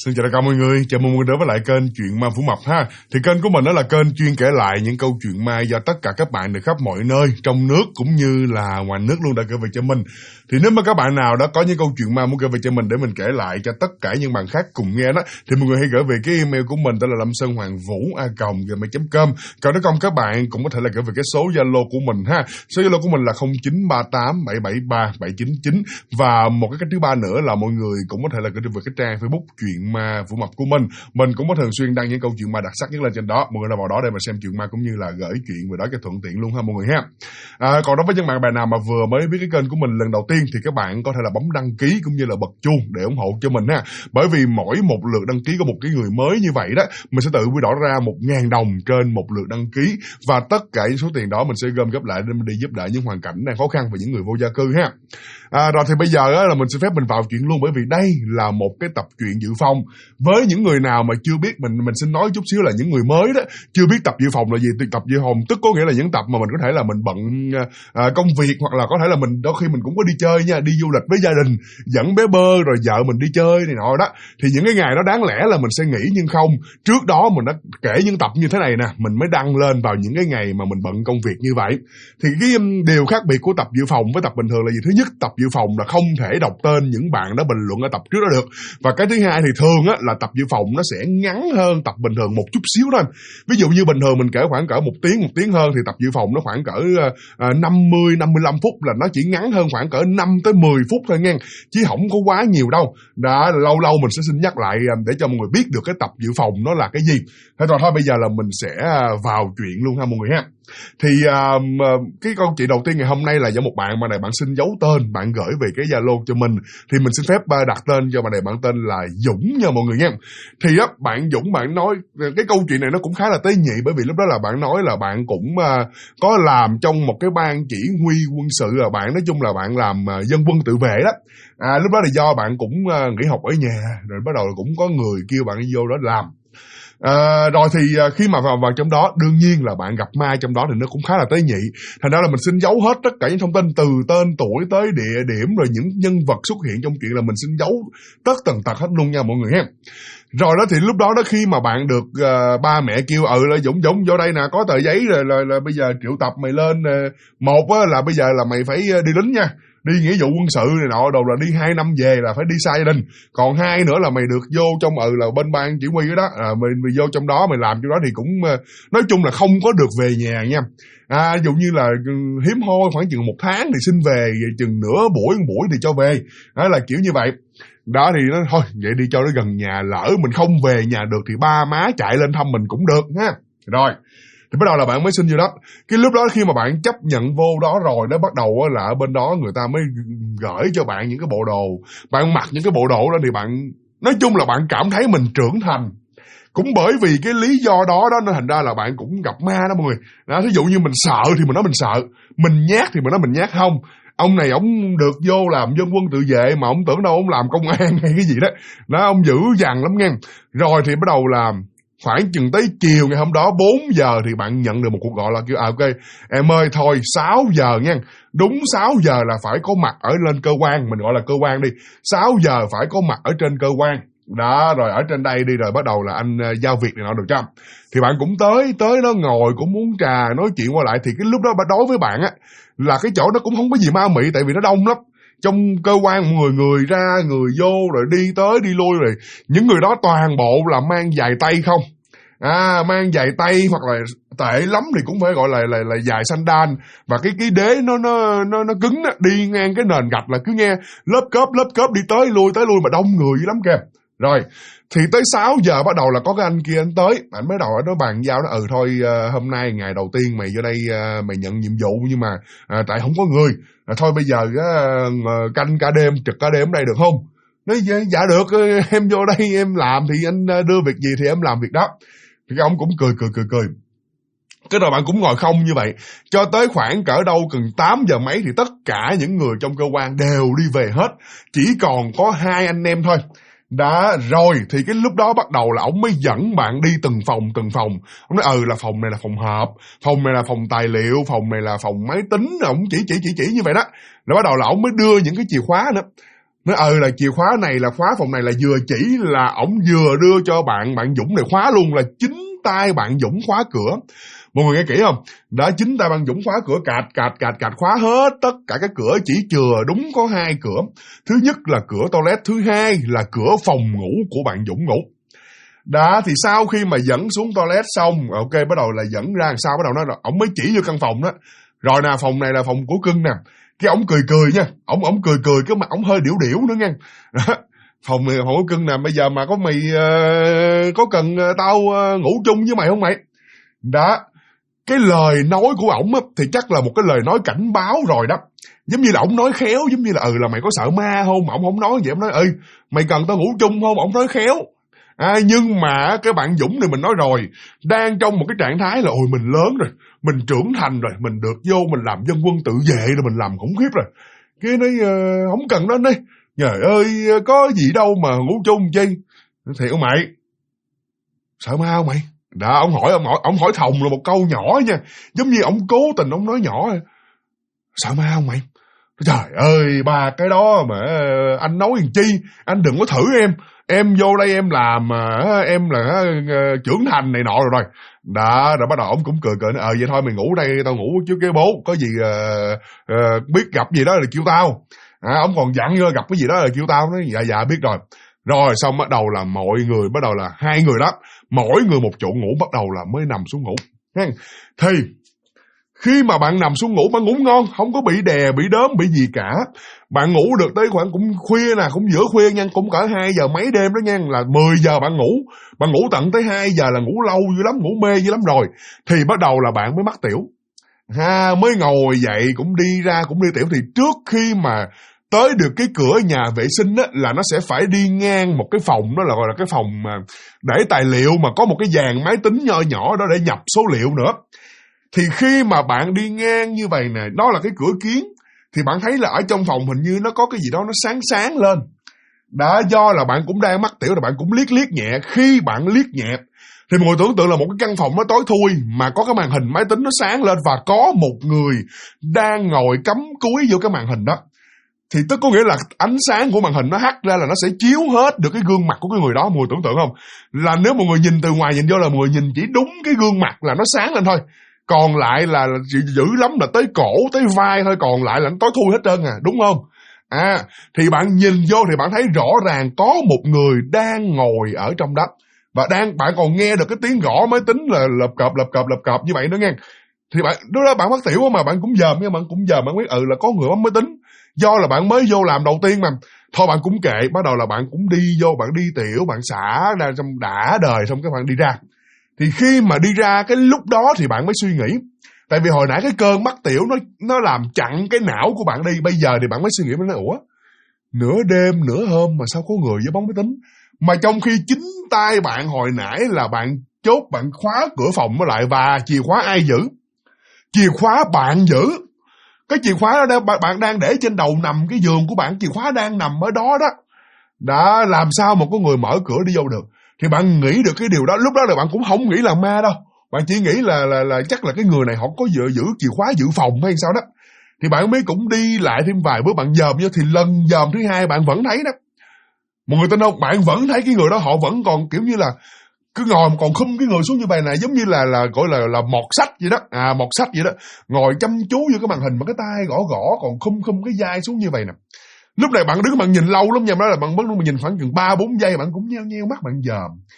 Xin chào tất cả mọi người, chào mừng mọi người đến với lại kênh Chuyện Ma Phú Mập ha. Thì kênh của mình đó là kênh chuyên kể lại những câu chuyện ma do tất cả các bạn từ khắp mọi nơi, trong nước cũng như là ngoài nước luôn đã kể về cho mình. Thì nếu mà các bạn nào đó có những câu chuyện ma muốn kể về cho mình để mình kể lại cho tất cả những bạn khác cùng nghe đó, thì mọi người hãy gửi về cái email của mình, đó là lamsonhoangvu@gmail.com. Còn nếu không, các bạn cũng có thể là gửi về cái số Zalo của mình ha. Số Zalo của mình là 0938773799. Và một cái cách thứ ba nữa là mọi người cũng có thể là gửi về cái trang Facebook Chuyện Ma Phú Mập của mình. Mình cũng có thường xuyên đăng những câu chuyện ma đặc sắc nhất lên trên đó. Mọi người nào vào đó để mà xem chuyện ma cũng như là gửi chuyện về đó cho thuận tiện luôn ha mọi người ha. Còn đối với những bạn nào mà vừa mới biết cái kênh của mình lần đầu tiên thì các bạn có thể là bấm đăng ký cũng như là bật chuông để ủng hộ cho mình ha. Bởi vì mỗi một lượt đăng ký của một cái người mới như vậy đó, mình sẽ tự quy đổi ra 1.000 đồng trên một lượt đăng ký, và tất cả những số tiền đó mình sẽ gom góp lại để mình đi giúp đỡ những hoàn cảnh đang khó khăn và những người vô gia cư ha. Rồi thì bây giờ là mình sẽ phép mình vào chuyện luôn, bởi vì đây là một cái tập truyện dự phòng. Với những người nào mà chưa biết, mình xin nói chút xíu là những người mới đó chưa biết tập dự phòng là gì. Tập dự phòng tức có nghĩa là những tập mà mình có thể là mình bận công việc, hoặc là có thể là mình đôi khi mình cũng có đi chơi nha, đi du lịch với gia đình, dẫn bé bơ rồi vợ mình đi chơi này nọ đó. Thì những cái ngày đó đáng lẽ là mình sẽ nghỉ, nhưng không, trước đó mình đã kể những tập như thế này nè, mình mới đăng lên vào những cái ngày mà mình bận công việc như vậy. Thì cái điều khác biệt của tập dự phòng với tập bình thường là gì? Thứ nhất, tập dự phòng là không thể đọc tên những bạn đã bình luận ở tập trước đó được. Và cái thứ hai thì thường á là tập dự phòng nó sẽ ngắn hơn tập bình thường một chút xíu thôi. Ví dụ như bình thường mình kể khoảng cỡ 1 tiếng hơn, thì tập dự phòng nó khoảng cỡ 50-55 phút, là nó chỉ ngắn hơn khoảng cỡ 5-10 phút thôi nghe, chứ không có quá nhiều đâu. Đó, lâu lâu mình sẽ xin nhắc lại để cho mọi người biết được cái tập dự phòng nó là cái gì. Thế rồi thôi, bây giờ là mình sẽ vào chuyện luôn ha mọi người ha. Thì cái câu chuyện đầu tiên ngày hôm nay là do một bạn mà này bạn xin giấu tên, bạn gửi về cái Zalo cho mình, thì mình xin phép đặt tên cho bạn này. Bạn tên là Dũng nha mọi người nha. Thì á, bạn Dũng bạn nói cái câu chuyện này nó cũng khá là tế nhị, bởi vì lúc đó là bạn nói là bạn cũng có làm trong một cái ban chỉ huy quân sự, là bạn nói chung là bạn làm dân quân tự vệ đó. Lúc đó là do bạn cũng nghỉ học ở nhà, rồi bắt đầu cũng có người kêu bạn đi vô đó làm. Rồi thì khi mà vào trong đó, đương nhiên là bạn gặp ma trong đó thì nó cũng khá là tế nhị. Thành ra là mình xin giấu hết tất cả những thông tin từ tên tuổi tới địa điểm, rồi những nhân vật xuất hiện trong chuyện là mình xin giấu tất tần tật hết luôn nha mọi người ha. Rồi đó thì lúc đó khi mà bạn được ba mẹ kêu là Dũng vô đây nè, có tờ giấy rồi là bây giờ triệu tập mày lên. Một á, là bây giờ là mày phải đi lính nha, đi nghĩa vụ quân sự này nọ, đồ là đi 2 năm về là phải đi xa gia đình. Còn 2 nữa là mày được vô trong là bên ban chỉ huy đó, mày vô trong đó mày làm chỗ đó thì cũng nói chung là không có được về nhà nha. Ví dụ như là hiếm hoi khoảng chừng 1 tháng thì xin về, chừng nửa buổi thì cho về. Đó là kiểu như vậy. Đó thì nó thôi vậy đi cho nó gần nhà, lỡ mình không về nhà được thì ba má chạy lên thăm mình cũng được ha. Rồi thì bắt đầu là bạn mới xin vô đó. Cái lúc đó khi mà bạn chấp nhận vô đó rồi, nó bắt đầu là ở bên đó người ta mới gửi cho bạn những cái bộ đồ. Bạn mặc những cái bộ đồ đó thì bạn nói chung là bạn cảm thấy mình trưởng thành. Cũng bởi vì cái lý do đó nên thành ra là bạn cũng gặp ma đó mọi người. Đó, thí dụ như mình sợ thì mình nói mình sợ, mình nhát thì mình nói mình nhát. Không, ông này ông được vô làm dân quân tự vệ mà ông tưởng đâu ông làm công an hay cái gì đó. Đó, ông dữ dằn lắm nghe. Rồi thì bắt đầu là khoảng chừng tới chiều ngày hôm đó 4 giờ thì bạn nhận được một cuộc gọi là kêu ok em ơi thôi 6 giờ nha, đúng 6 giờ là phải có mặt ở lên cơ quan, mình gọi là cơ quan đi, 6 giờ phải có mặt ở trên cơ quan đó, rồi ở trên đây đi, rồi bắt đầu là anh giao việc này nọ được không. Thì bạn cũng tới đó ngồi cũng uống trà nói chuyện qua lại. Thì cái lúc đó đối với bạn á là cái chỗ nó cũng không có gì ma mị, tại vì nó đông lắm. Trong cơ quan người ra người vô rồi đi tới đi lui, rồi những người đó toàn bộ là mang giày tay không. Mang giày tay, hoặc là tệ lắm thì cũng phải gọi là giày sandal, và cái đế nó cứng đó, đi ngang cái nền gạch là cứ nghe lớp cớp đi tới lui mà đông người dữ lắm kìa. Rồi thì tới 6 giờ bắt đầu là có cái anh kia anh tới, anh mới đầu nói bàn giao đó, thôi hôm nay ngày đầu tiên mày vô đây mày nhận nhiệm vụ, nhưng mà tại không có người, thôi bây giờ canh cả đêm, trực cả đêm ở đây được không? Nói dạ được, em vô đây em làm thì anh đưa việc gì thì em làm việc đó. Thì cái ông cũng cười. Cái rồi bạn cũng ngồi không như vậy cho tới khoảng cỡ đâu gần 8 giờ mấy thì tất cả những người trong cơ quan đều đi về hết, chỉ còn có 2 anh em thôi. Đó, rồi thì cái lúc đó bắt đầu là ông mới dẫn bạn đi từng phòng. Ông nói là phòng này là phòng họp, phòng này là phòng tài liệu, phòng này là phòng máy tính. Ông chỉ như vậy đó. Rồi bắt đầu là ông mới đưa những cái chìa khóa nữa. Nói là chìa khóa này là khóa phòng này là vừa chỉ là ổng vừa đưa cho bạn Dũng này khóa luôn, là chính tay bạn Dũng khóa cửa. Mọi người nghe kỹ không? Đã chính tay bạn Dũng khóa cửa, cạch khóa hết tất cả các cửa, chỉ chừa đúng có 2 cửa. Thứ nhất là cửa toilet, thứ hai là cửa phòng ngủ của bạn Dũng ngủ. Đó, thì sau khi mà dẫn xuống toilet xong, ok, bắt đầu là dẫn ra đằng sau, bắt đầu nói là ổng mới chỉ vô căn phòng đó. Rồi nè, phòng này là phòng của cưng nè. Cái ổng cười nha, ổng cười cái mặt ổng hơi điểu nữa nha. Đó. Phòng này phòng của cưng nè, bây giờ mà có mày có cần tao ngủ chung với mày không mày? Đó. Cái lời nói của ổng thì chắc là một cái lời nói cảnh báo rồi đó. Giống như là ổng nói khéo, giống như là mày có sợ ma không? Ổng không nói vậy, ổng nói mày cần tao ngủ chung không? Ổng nói khéo. Nhưng mà cái bạn Dũng này mình nói rồi, đang trong một cái trạng thái là mình lớn rồi, mình trưởng thành rồi, mình được vô mình làm dân quân tự vệ rồi, mình làm khủng khiếp rồi. Cái nói không cần đó, nói trời ơi có gì đâu mà ngủ chung chi. Thiệt không mày? Sợ ma không mày? Đó, ông hỏi thòng là một câu nhỏ nha, giống như ông cố tình ông nói nhỏ. Sợ ma không mày? Trời ơi, ba cái đó mà anh nói làm chi, anh đừng có thử em vô đây em làm em là trưởng thành này nọ rồi. Đó, rồi bắt đầu ông cũng cười nói, vậy thôi mày ngủ đây, tao ngủ trước cái bố, có gì biết gặp gì đó là kêu tao. Ông còn dặn vô gặp cái gì đó là kêu tao. Nói dạ biết rồi. Rồi xong bắt đầu là mọi người, bắt đầu là 2 người đó, mỗi người một chỗ ngủ, bắt đầu là mới nằm xuống ngủ. Thì khi mà bạn nằm xuống ngủ, bạn ngủ ngon, không có bị đè, bị đớm, bị gì cả. Bạn ngủ được tới khoảng cũng khuya nè, cũng giữa khuya nha, cũng cỡ 2 giờ mấy đêm đó nha, là 10 giờ bạn ngủ. Bạn ngủ tận tới 2 giờ là ngủ lâu dữ lắm, ngủ mê dữ lắm rồi. Thì bắt đầu là bạn mới mắc tiểu. Mới ngồi dậy, cũng đi ra, cũng đi tiểu. Thì trước khi mà tới được cái cửa nhà vệ sinh á, là nó sẽ phải đi ngang một cái phòng, đó là gọi là cái phòng mà để tài liệu, mà có một cái dàn máy tính nho nhỏ đó để nhập số liệu nữa. Thì khi mà bạn đi ngang như vậy nè, đó là cái cửa kiến, thì bạn thấy là ở trong phòng hình như nó có cái gì đó nó sáng lên. Đã do là bạn cũng đang mắc tiểu, là bạn cũng liếc nhẹ. Khi bạn liếc nhẹ thì mọi người tưởng tượng là một cái căn phòng nó tối thui mà có cái màn hình máy tính nó sáng lên, và có một người đang ngồi cắm cúi vô cái màn hình đó. Thì tức có nghĩa là ánh sáng của màn hình nó hắt ra là nó sẽ chiếu hết được cái gương mặt của cái người đó. Mọi người tưởng tượng không? Là nếu mọi người nhìn từ ngoài nhìn vô là mọi người nhìn chỉ đúng cái gương mặt là nó sáng lên thôi. Còn lại là dữ lắm là tới cổ, tới vai thôi, còn lại là nó tối thui hết trơn đúng không? Thì bạn nhìn vô thì bạn thấy rõ ràng có một người đang ngồi ở trong đó. Và bạn còn nghe được cái tiếng gõ máy tính là lập cập như vậy nữa nghe. Thì lúc đó bạn mắc tiểu mà bạn cũng dòm nha, bạn biết là có người bấm máy tính. Do là bạn mới vô làm đầu tiên mà. Thôi bạn cũng kệ, bắt đầu là bạn cũng đi vô, bạn đi tiểu, bạn xả ra xong đã đời, xong cái bạn đi ra. Thì khi mà đi ra cái lúc đó thì bạn mới suy nghĩ. Tại vì hồi nãy cái cơn mắc tiểu nó làm chặn cái não của bạn đi. Bây giờ thì bạn mới suy nghĩ, mới nói ủa, nửa đêm nửa hôm mà sao có người với bóng máy tính. Mà trong khi chính tay bạn hồi nãy là bạn chốt, bạn khóa cửa phòng mới lại. Và chìa khóa ai giữ? Chìa khóa bạn giữ. Cái chìa khóa đó bạn đang để trên đầu nằm cái giường của bạn, chìa khóa đang nằm ở đó đó. Đã làm sao mà có người mở cửa đi vô được. Thì bạn nghĩ được cái điều đó. Lúc đó là bạn cũng không nghĩ là ma đâu. Bạn chỉ nghĩ là chắc là cái người này họ có giữ chìa khóa dự phòng hay sao đó. Thì bạn mới cũng đi lại thêm vài bước, bạn dòm vô. Thì lần dòm thứ 2 bạn vẫn thấy đó. Mọi người tin không? Bạn vẫn thấy cái người đó, họ vẫn còn kiểu như là cứ ngồi còn khum cái người xuống như vậy này, giống như là gọi là mọt sách vậy đó. Mọt sách vậy đó. Ngồi chăm chú vô cái màn hình mà cái tay gõ còn khum cái vai xuống như vậy nè. Lúc này bạn đứng bạn nhìn lâu lắm nha, đó là bạn vẫn nhìn khoảng chừng 3-4 giây, bạn cũng nheo mắt, bạn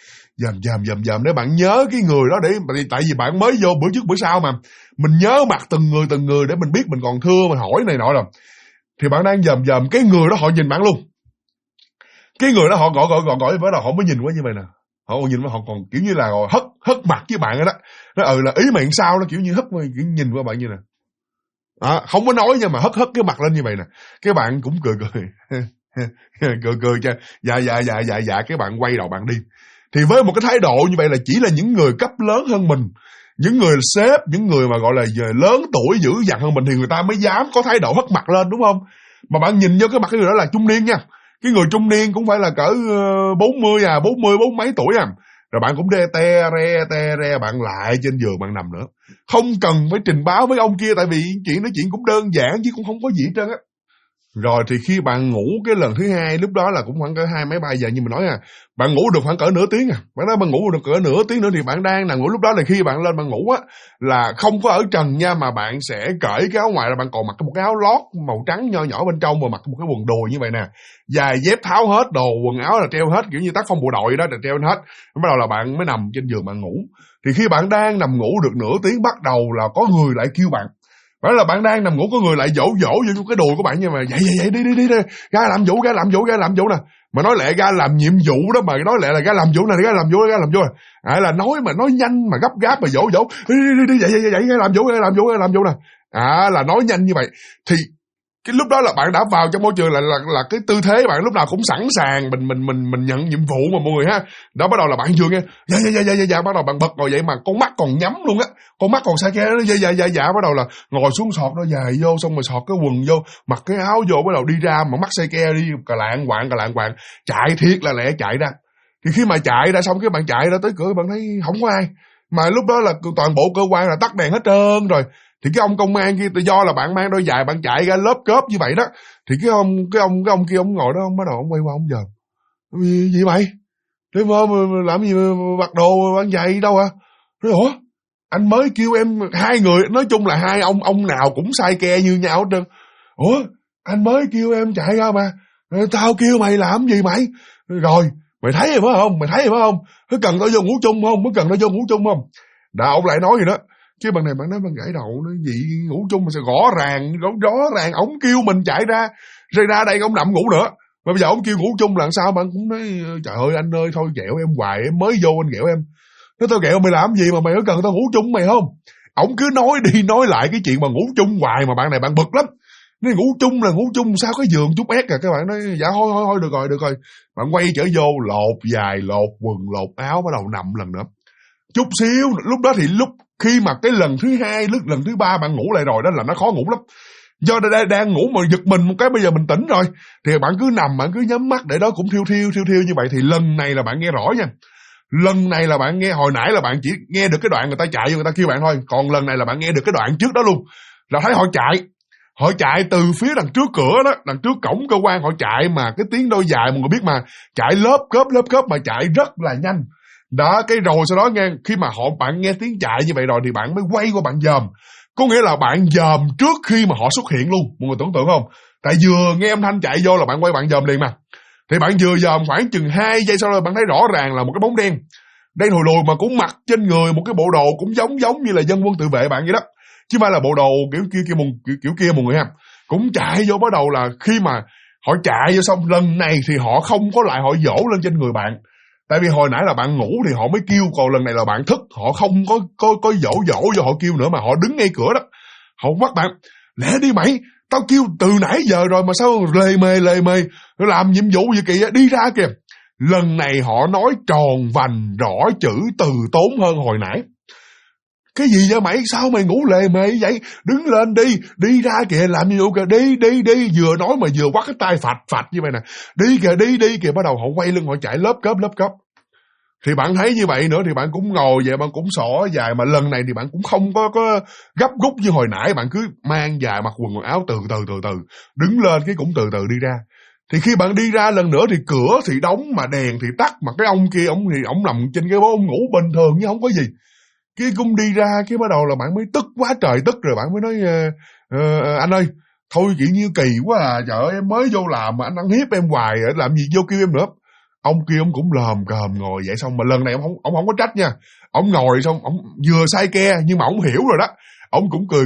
dòm để bạn nhớ cái người đó. Để tại vì bạn mới vô bữa trước bữa sau mà mình nhớ mặt từng người để mình biết mình còn thưa, mình hỏi này nọ rồi. Thì bạn đang dòm cái người đó, họ nhìn bạn luôn. Cái người đó họ gọi với đầu họ mới nhìn qua như vậy nè. Họ nhìn qua, họ còn kiểu như là hất mặt với bạn đó. Nó là ý mày sao, nó kiểu như hất, kiểu nhìn qua bạn như nè. Không có nói nhưng mà hất cái mặt lên như vậy nè. Cái bạn cũng cười cười cho dạ, cái bạn quay đầu bạn đi. Thì với một cái thái độ như vậy là chỉ là những người cấp lớn hơn mình, những người sếp, những người mà gọi là lớn tuổi dữ dằn hơn mình thì người ta mới dám có thái độ hất mặt lên, đúng không? Mà bạn nhìn vô cái mặt cái người đó là trung niên nha. Cái người trung niên cũng phải là cỡ 40 mấy tuổi Rồi bạn cũng te re bạn lại trên giường bạn nằm nữa. Không cần phải trình báo với ông kia, tại vì chuyện nói chuyện cũng đơn giản chứ cũng không có gì hết trơn á. Rồi thì khi bạn ngủ cái lần thứ hai, lúc đó là cũng khoảng cỡ 2 mấy 3 giờ như mình nói bạn ngủ được khoảng cỡ nửa tiếng bạn nói bạn ngủ được cỡ nửa tiếng nữa thì bạn đang nằm ngủ. Lúc đó là khi bạn lên bạn ngủ là không có ở trần nha, mà bạn sẽ cởi cái áo ngoài ra, bạn còn mặc một cái áo lót màu trắng nho nhỏ bên trong và mặc một cái quần đùi như vậy nè, giày dép tháo hết, đồ quần áo là treo hết, kiểu như tác phong bộ đội đó là treo hết. Bắt đầu là bạn mới nằm trên giường bạn ngủ. Thì khi bạn đang nằm ngủ được nửa tiếng, bắt đầu là có người lại kêu bạn. Đó là bạn đang nằm ngủ, có người lại dỗ vô cái đùi của bạn, nhưng mà dậy đi ra làm vụ nè. Mà nói lẹ ra làm nhiệm vụ đó, mà nói lẹ là ra làm vụ này, ra làm vụ là nói nhanh mà gấp gáp mà dỗ đi dậy ra làm vụ nè. Là nói nhanh như vậy. Thì cái lúc đó là bạn đã vào trong môi trường là cái tư thế bạn lúc nào cũng sẵn sàng mình nhận nhiệm vụ mà mọi người ha. Đó, bắt đầu là bạn vừa nghe dạ bắt đầu bạn bật ngồi dậy mà con mắt còn nhắm luôn con mắt còn sai ke nó dạ bắt đầu là ngồi xuống sọt nó dài vô, xong rồi sọt cái quần vô, mặc cái áo vô, bắt đầu đi ra mà mắt say ke đi cà lạng quạng chạy thiệt là lẹ chạy ra. Thì khi mà chạy ra xong, cái bạn chạy ra tới cửa bạn thấy không có ai, mà lúc đó là toàn bộ cơ quan là tắt đèn hết trơn rồi. Thì cái ông công an kia, do là bạn mang đôi giày bạn chạy ra lớp cớp như vậy đó, thì cái ông kia ông ngồi đó, ông bắt đầu ông quay qua ông dòm gì mày, thế mà làm gì mà mặc đồ bạn giày đâu Nói ủa anh mới kêu em, hai người nói chung là hai ông nào cũng sai ke như nhau hết trơn. Ủa anh mới kêu em chạy ra mà, tao kêu mày làm gì mày, rồi mày thấy rồi phải không, có cần tao vô ngủ chung không, Đã ông lại nói gì đó. Chứ bạn này bạn nói bạn gãy đầu nó gì ngủ chung mà sao rõ ràng ổng kêu mình chạy ra đây ông nằm ngủ nữa, mà bây giờ ổng kêu ngủ chung là sao. Bạn cũng nói trời ơi anh ơi, thôi ghẹo em hoài, em mới vô anh ghẹo em. Nói tao ghẹo mày làm gì mà mày có cần tao ngủ chung mày không. Ổng cứ nói đi nói lại cái chuyện mà ngủ chung hoài, mà bạn này bạn bực lắm. Nói ngủ chung sao cái giường chút ép các bạn nói dạ thôi được rồi. Bạn quay trở vô lột giày, lột quần, lột áo, bắt đầu nằm lần nữa. Chút xíu lúc đó thì khi mà cái lần thứ hai, lần thứ ba bạn ngủ lại rồi đó là nó khó ngủ lắm. Do đang ngủ mà giật mình một cái, bây giờ mình tỉnh rồi thì bạn cứ nằm, bạn cứ nhắm mắt để đó cũng thiêu như vậy. Thì lần này là bạn nghe rõ nha. Lần này là bạn nghe, hồi nãy là bạn chỉ nghe được cái đoạn người ta chạy, người ta kêu bạn thôi. Còn lần này là bạn nghe được cái đoạn trước đó luôn. Là thấy họ chạy từ phía đằng trước cửa đó, đằng trước cổng cơ quan họ chạy, mà cái tiếng đôi dài mọi người biết mà, chạy lớp cớp mà chạy rất là nhanh. Đó, cái rồi sau đó nghe, khi mà bạn nghe tiếng chạy như vậy rồi thì bạn mới quay qua bạn dòm. Có nghĩa là bạn dòm trước khi mà họ xuất hiện luôn. Mọi người tưởng tượng không? Tại vừa nghe âm thanh chạy vô là bạn quay bạn dòm liền mà. Thì bạn vừa dòm khoảng chừng 2 giây sau đó bạn thấy rõ ràng là một cái bóng đen thùi lùi, mà cũng mặc trên người một cái bộ đồ cũng giống như là dân quân tự vệ bạn vậy đó. Chứ không phải là bộ đồ kiểu kia mọi người ha. Cũng chạy vô, bắt đầu là khi mà họ chạy vô xong, lần này thì họ không có lại họ dỗ lên trên người bạn. Tại vì hồi nãy là bạn ngủ thì họ mới kêu, còn lần này là bạn thức, họ không có dỗ cho họ kêu nữa, mà họ đứng ngay cửa đó. Họ bắt bạn, lẹ đi mày, tao kêu từ nãy giờ rồi mà sao lề mề, làm nhiệm vụ gì kìa, đi ra kìa. Lần này họ nói tròn vành, rõ chữ, từ tốn hơn hồi nãy. Cái gì vậy mày, sao mày ngủ lề mề vậy, đứng lên đi ra kìa, làm nhiệm vụ kìa, đi, vừa nói mà vừa quắt cái tay phạch như vậy nè, đi kìa. Bắt đầu họ quay lưng họ chạy lớp cớp. Thì bạn thấy như vậy nữa thì bạn cũng ngồi vậy, bạn cũng xỏ dài, mà lần này thì bạn cũng không có gấp rút như hồi nãy, bạn cứ mang dài, mặc quần áo từ từ, đứng lên cái cũng từ từ đi ra. Thì khi bạn đi ra lần nữa thì cửa thì đóng mà đèn thì tắt, mà cái ông kia ông nằm trên cái bố, ông ngủ bình thường chứ không có gì. Cái cũng đi ra, cái bắt đầu là bạn mới tức quá trời tức, rồi bạn mới nói anh ơi, thôi chuyện như kỳ quá à, trời ơi em mới vô làm mà anh ăn hiếp em hoài, làm gì vô kêu em nữa. Ông kia ông cũng lờm cờm ngồi vậy, xong mà lần này ông không có trách nha. Ông ngồi xong ông vừa say ke nhưng mà ông hiểu rồi đó. Ông cũng cười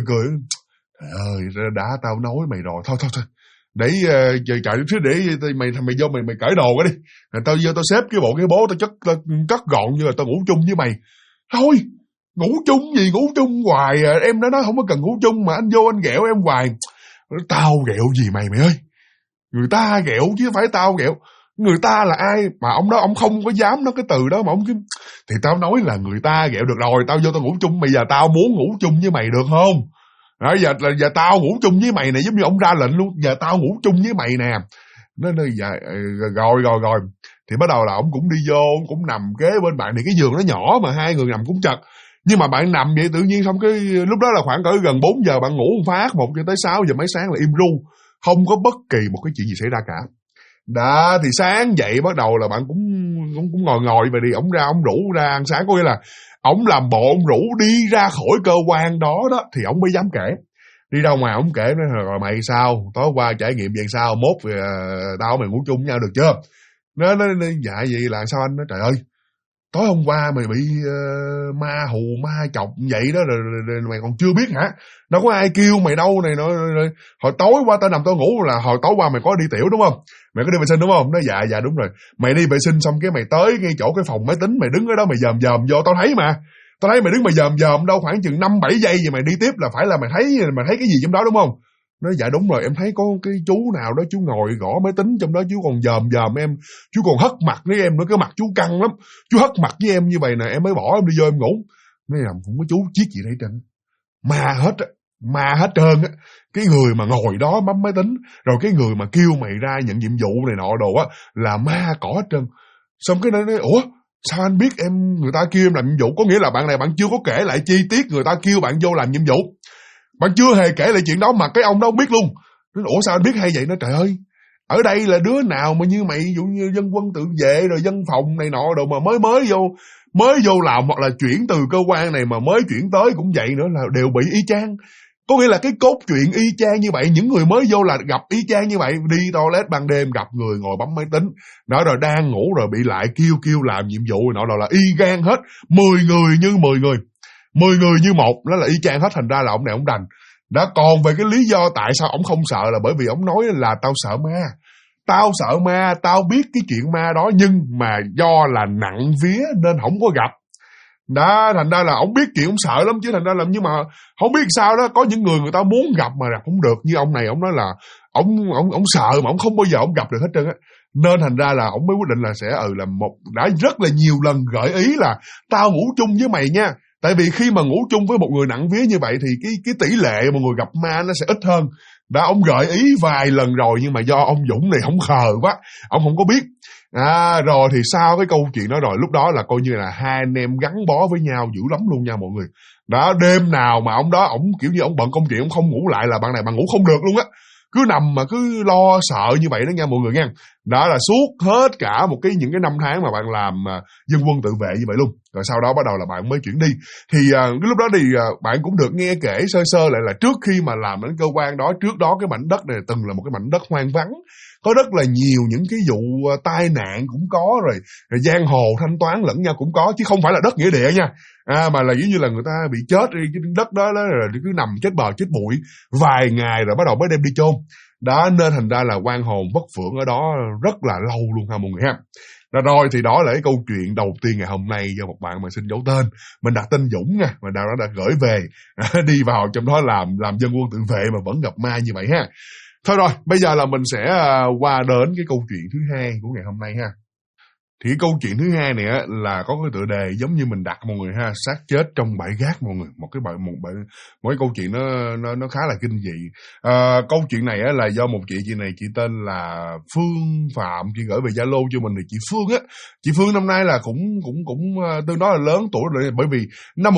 ơi đã tao nói mày rồi, thôi để chạy trước để mày vô mày cởi đồ cái đi, tao vô tao xếp cái bố tao cất gọn như là tao ngủ chung với mày. Thôi ngủ chung hoài à. Em đã nói không có cần ngủ chung mà anh vô anh ghẹo em hoài. Tao ghẹo gì mày ơi, người ta ghẹo chứ phải tao ghẹo. Người ta là ai mà ông đó ông không có dám nói cái từ đó mà ông cứ. Thì tao nói là người ta ghẹo được rồi, tao vô tao ngủ chung, bây giờ tao muốn ngủ chung với mày được không? Rồi giờ tao ngủ chung với mày này, giống như ông ra lệnh luôn, giờ tao ngủ chung với mày nè. Nó dạ, rồi. Thì bắt đầu là ông cũng đi vô, ông cũng nằm kế bên bạn. Thì cái giường nó nhỏ mà hai người nằm cũng chật. Nhưng mà bạn nằm vậy tự nhiên xong cái lúc đó là khoảng cỡ gần 4 giờ bạn ngủ một phát, 1 cho tới 6 giờ mấy sáng là im ru. không có bất kỳ một cái chuyện gì xảy ra cả. Đó, thì sáng dậy bắt đầu là bạn cũng ngồi về đi, ổng rủ ra ăn sáng, có nghĩa là ổng làm bộ ổng rủ đi ra khỏi cơ quan đó thì ổng mới dám kể. Đi ra ngoài ổng kể nói rồi mày sao, tối qua trải nghiệm vậy sao, mốt tao mày ngủ chung với nhau được chưa? Nó dạ gì là sao anh? Nói trời ơi, tối hôm qua mày bị ma hù ma chọc vậy đó rồi mày còn chưa biết hả? Đâu có ai kêu mày đâu này. Hồi tối qua tao nằm tao ngủ là hồi tối qua mày có đi tiểu đúng không? Mày có đi vệ sinh đúng không? Nói dạ đúng rồi. Mày đi vệ sinh xong cái mày tới ngay chỗ cái phòng máy tính, mày đứng ở đó mày dòm vô, tao thấy mà. Tao thấy mày đứng mày dòm đâu khoảng chừng 5-7 giây rồi mày đi tiếp là phải là mày thấy cái gì trong đó đúng không? Nói dạ đúng rồi, em thấy có cái chú nào đó chú ngồi gõ máy tính trong đó, chú còn dòm em, chú còn hất mặt với em nữa, cái mặt chú căng lắm, chú hất mặt với em như vậy nè, em mới bỏ em đi vô em ngủ. Nói là không có chú chiếc gì đấy trơn, ma hết trơn á. Cái người mà ngồi đó bấm máy tính, rồi cái người mà kêu mày ra nhận nhiệm vụ này nọ đồ á là ma cỏ hết trơn. Xong cái nói ủa sao anh biết người ta kêu em làm nhiệm vụ? Có nghĩa là bạn này bạn chưa có kể lại chi tiết người ta kêu bạn vô làm nhiệm vụ, bạn chưa hề kể lại chuyện đó mà cái ông đó không biết luôn. Ủa sao anh biết hay vậy? Nó trời ơi, ở đây là đứa nào mà như mày, ví dụ như dân quân tự vệ rồi dân phòng này nọ đồ mà mới vô làm, hoặc là chuyển từ cơ quan này mà mới chuyển tới cũng vậy nữa, là đều bị y chang. Có nghĩa là cái cốt truyện y chang như vậy, những người mới vô là gặp y chang như vậy, đi toilet ban đêm gặp người ngồi bấm máy tính, đó rồi đang ngủ rồi bị lại kêu làm nhiệm vụ rồi nọ là y gan hết, 10 người như 10 người. 10 người như một, đó là y chang hết, thành ra là ông này ông đành. Đã còn về cái lý do tại sao ông không sợ là bởi vì ông nói là tao sợ ma, tao biết cái chuyện ma đó nhưng mà do là nặng vía nên không có gặp. Đó, thành ra là ông biết chuyện ông sợ lắm chứ, thành ra là nhưng mà không biết sao đó, có những người ta muốn gặp mà gặp không được. Như ông này ông nói là ông sợ mà ông không bao giờ ông gặp được hết trơn á. Nên thành ra là ông mới quyết định là sẽ là đã rất là nhiều lần gợi ý là tao ngủ chung với mày nha. Tại vì khi mà ngủ chung với một người nặng vía như vậy thì cái tỷ lệ một người gặp ma nó sẽ ít hơn. Đã ông gợi ý vài lần rồi nhưng mà do ông Dũng này không khờ quá, ông không có biết. Rồi thì sau cái câu chuyện đó rồi, lúc đó là coi như là hai anh em gắn bó với nhau dữ lắm luôn nha mọi người. Đó, đêm nào mà ông kiểu như ông bận công chuyện, ông không ngủ lại là bạn này bạn ngủ không được luôn á. Cứ nằm mà cứ lo sợ như vậy đó nha mọi người nha. Đó là suốt hết cả những cái năm tháng mà bạn làm dân quân tự vệ như vậy luôn. Rồi sau đó bắt đầu là bạn mới chuyển đi. Thì cái lúc đó thì bạn cũng được nghe kể sơ sơ lại là trước khi mà làm đến cơ quan đó, trước đó cái mảnh đất này từng là một cái mảnh đất hoang vắng. Có rất là nhiều những cái vụ tai nạn cũng có, rồi giang hồ thanh toán lẫn nhau cũng có, chứ không phải là đất nghĩa địa nha. Mà là giống như là người ta bị chết đi cái đất đó rồi cứ nằm chết bờ chết bụi vài ngày rồi bắt đầu mới đem đi chôn. Đó, nên thành ra là oan hồn bất phượng ở đó rất là lâu luôn ha mọi người ha. Rồi thì đó là cái câu chuyện đầu tiên ngày hôm nay do một bạn mà xin giấu tên. Mình đặt tên Dũng nha, mà đã gửi về đi vào trong đó làm dân quân tự vệ mà vẫn gặp ma như vậy ha. Thôi rồi, bây giờ là mình sẽ qua đến cái câu chuyện thứ hai của ngày hôm nay ha. Thì cái câu chuyện thứ hai này á, là có cái tựa đề giống như mình đặt mọi người ha, xác chết trong bãi rác mọi người. Một cái câu chuyện nó khá là kinh dị. Câu chuyện này á, là do một chị này, chị tên là Phương Phạm, chị gửi về Zalo cho mình. Thì chị Phương á, chị Phương năm nay là cũng tương đối là lớn tuổi rồi, bởi vì năm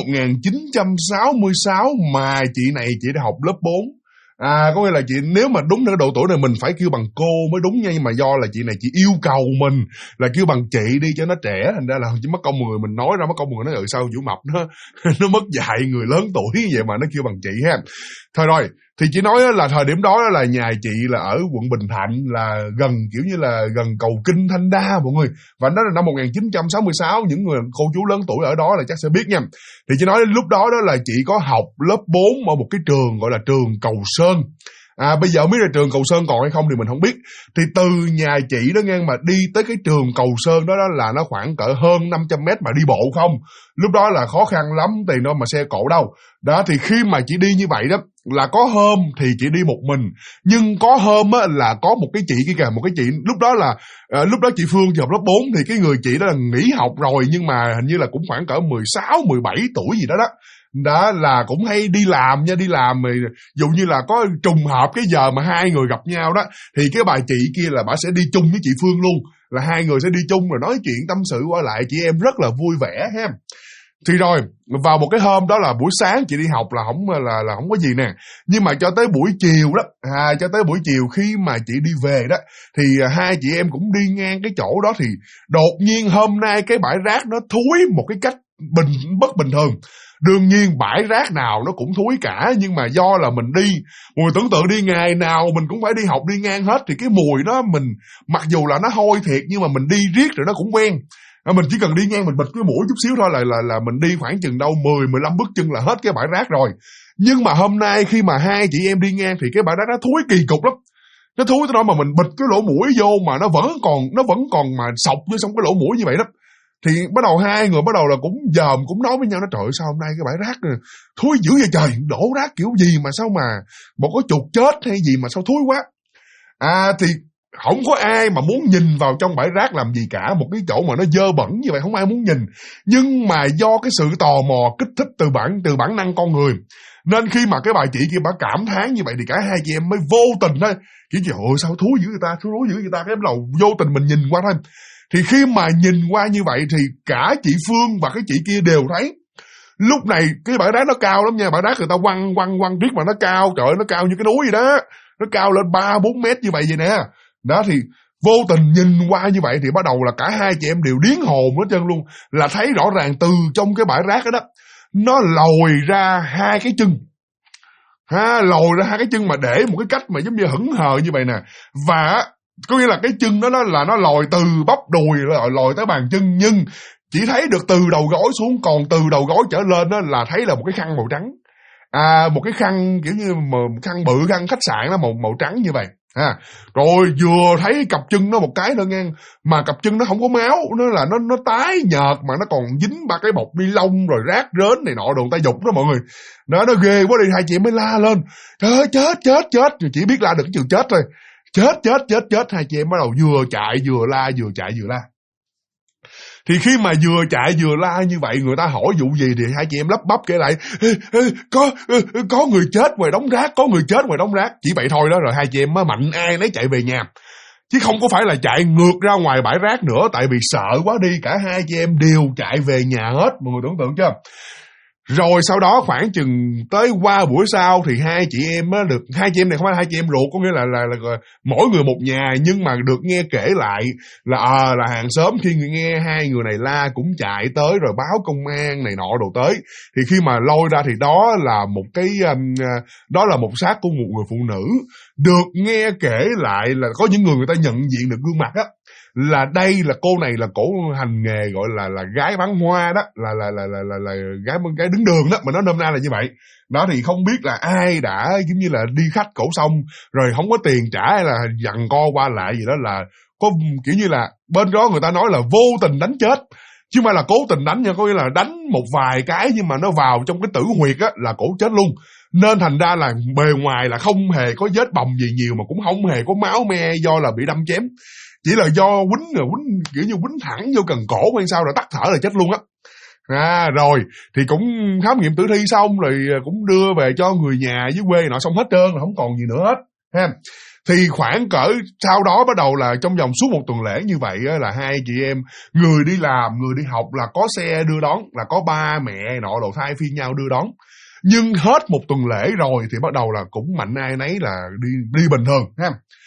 1966 mà chị này chị đã học lớp 4. Có nghĩa là chị, nếu mà đúng cái độ tuổi này mình phải kêu bằng cô mới đúng nha, nhưng mà do là chị này chị yêu cầu mình là kêu bằng chị đi cho nó trẻ, thành ra là chỉ mất công một người mình nói ra, mất công một người nói sao Vũ Mập nó mất dạy người lớn tuổi vậy mà nó kêu bằng chị ha. Thôi rồi, thì chị nói là thời điểm đó là nhà chị là ở quận Bình Thạnh, là gần kiểu như là gần cầu Kinh Thanh Đa mọi người. Và đó là năm 1966, những người cô chú lớn tuổi ở đó là chắc sẽ biết nha. Thì chị nói lúc đó là chị có học lớp 4 ở một cái trường gọi là trường Cầu Sơn. Bây giờ không biết là trường Cầu Sơn còn hay không thì mình không biết. Thì từ nhà chị đó ngang mà đi tới cái trường Cầu Sơn đó là nó khoảng cỡ hơn 500 mét mà đi bộ không. Lúc đó là khó khăn lắm, tiền đâu mà xe cộ đâu. Đó, thì khi mà chị đi như vậy đó, là có hôm thì chị đi một mình, nhưng có hôm á là có một cái chị kia kìa, một cái chị lúc đó là lúc đó chị Phương chị học lớp 4 thì cái người chị đó là nghỉ học rồi, nhưng mà hình như là cũng khoảng cỡ 16, 17 tuổi gì đó đó. Đó là cũng hay đi làm nha, đi làm thì dụ như là có trùng hợp cái giờ mà hai người gặp nhau đó, thì cái bà chị kia là bà sẽ đi chung với chị Phương luôn, là hai người sẽ đi chung rồi nói chuyện tâm sự qua lại chị em rất là vui vẻ ha. Thì rồi, vào một cái hôm đó là buổi sáng chị đi học là không có gì nè. Nhưng mà cho tới buổi chiều đó, cho tới buổi chiều khi mà chị đi về đó, thì hai chị em cũng đi ngang cái chỗ đó thì đột nhiên hôm nay cái bãi rác nó thúi một cái cách bất bình thường. Đương nhiên bãi rác nào nó cũng thúi cả, nhưng mà do là mình đi, mùi tưởng tượng đi ngày nào mình cũng phải đi học đi ngang hết, thì cái mùi đó mình, mặc dù là nó hôi thiệt nhưng mà mình đi riết rồi nó cũng quen. Mình chỉ cần đi ngang mình bịt cái mũi chút xíu thôi là mình đi khoảng chừng đâu 10-15 bước chân là hết cái bãi rác rồi. Nhưng mà hôm nay khi mà hai chị em đi ngang thì cái bãi rác nó thúi kỳ cục lắm. Nó thúi tới đó mà mình bịt cái lỗ mũi vô mà nó vẫn còn mà sọc vô xong cái lỗ mũi như vậy đó. Thì bắt đầu hai người bắt đầu là cũng dòm, cũng nói với nhau, nó trời ơi, sao hôm nay cái bãi rác này thúi dữ vậy trời, đổ rác kiểu gì mà sao mà một cái chuột chết hay gì mà sao thúi quá. Thì không có ai mà muốn nhìn vào trong bãi rác làm gì cả, một cái chỗ mà nó dơ bẩn như vậy không ai muốn nhìn. Nhưng mà do cái sự tò mò kích thích từ bản năng con người, nên khi mà cái bà chị kia bà cảm thán như vậy thì cả hai chị em mới vô tình thôi, kiểu trời ơi sao thúi dữ người ta, cái đầu vô tình mình nhìn qua thôi. Thì khi mà nhìn qua như vậy thì cả chị Phương và cái chị kia đều thấy lúc này cái bãi rác nó cao lắm nha, bãi rác người ta quăng riết mà nó cao, trời ơi nó cao như cái núi vậy đó, nó cao lên 3-4 mét như vậy nè. Đó thì vô tình nhìn qua như vậy thì bắt đầu là cả hai chị em đều điếng hồn hết trơn luôn, là thấy rõ ràng từ trong cái bãi rác đó nó lồi ra hai cái chân. Lồi ra hai cái chân mà để một cái cách mà giống như hững hờ như vậy nè. Và có nghĩa là cái chân đó là nó lồi từ bắp đùi lồi tới bàn chân, nhưng chỉ thấy được từ đầu gối xuống, còn từ đầu gối trở lên đó là thấy là một cái khăn màu trắng. Một cái khăn kiểu như khăn bự, khăn khách sạn đó, màu trắng như vậy. Rồi vừa thấy cặp chân nó một cái nữa nghe, mà cặp chân nó không có máu, nó là nó tái nhợt mà nó còn dính ba cái bọc ni lông rồi rác rến này nọ đồ người ta dục đó mọi người. Đó, nó ghê quá đi, hai chị mới la lên trời ơi chết, rồi chỉ biết la được cái chữ chết thôi. Chết, hai chị em bắt đầu vừa chạy vừa la. Thì khi mà vừa chạy vừa la như vậy, người ta hỏi vụ gì thì hai chị em lắp bắp kể lại có người chết ngoài đống rác, chỉ vậy thôi đó. Rồi hai chị em mới mạnh ai nấy chạy về nhà, chứ không có phải là chạy ngược ra ngoài bãi rác nữa, tại vì sợ quá đi, cả hai chị em đều chạy về nhà hết, mọi người tưởng tượng chưa. Rồi sau đó khoảng chừng tới qua buổi sau thì hai chị em này không phải là hai chị em ruột, có nghĩa là mỗi người một nhà, nhưng mà được nghe kể lại là hàng xóm khi nghe hai người này la cũng chạy tới rồi báo công an này nọ đồ tới. Thì khi mà lôi ra thì đó là một xác của một người phụ nữ. Được nghe kể lại là có những người ta nhận diện được gương mặt á, là đây là cô này là cổ hành nghề gọi là gái bán hoa đó, là gái đứng đường đó, mà nó nôm na là như vậy. Đó thì không biết là ai đã giống như là đi khách cổ xong rồi không có tiền trả hay là giằng co qua lại gì đó, là có kiểu như là bên đó người ta nói là vô tình đánh chết, chứ không phải là cố tình đánh nha, có nghĩa là đánh một vài cái nhưng mà nó vào trong cái tử huyệt á là cổ chết luôn. Nên thành ra là bề ngoài là không hề có vết bầm gì nhiều, mà cũng không hề có máu me do là bị đâm chém, chỉ là do quýnh kiểu như quýnh thẳng vô cần cổ hay sao rồi tắt thở là chết luôn á. Rồi thì cũng khám nghiệm tử thi xong rồi cũng đưa về cho người nhà dưới quê nọ xong hết trơn, là không còn gì nữa hết ha. Thì khoảng cỡ sau đó bắt đầu là trong vòng suốt một tuần lễ như vậy là hai chị em, người đi làm người đi học là có xe đưa đón, là có ba mẹ nọ đồ thay phiên nhau đưa đón. Nhưng hết một tuần lễ rồi thì bắt đầu là cũng mạnh ai nấy là đi bình thường ha.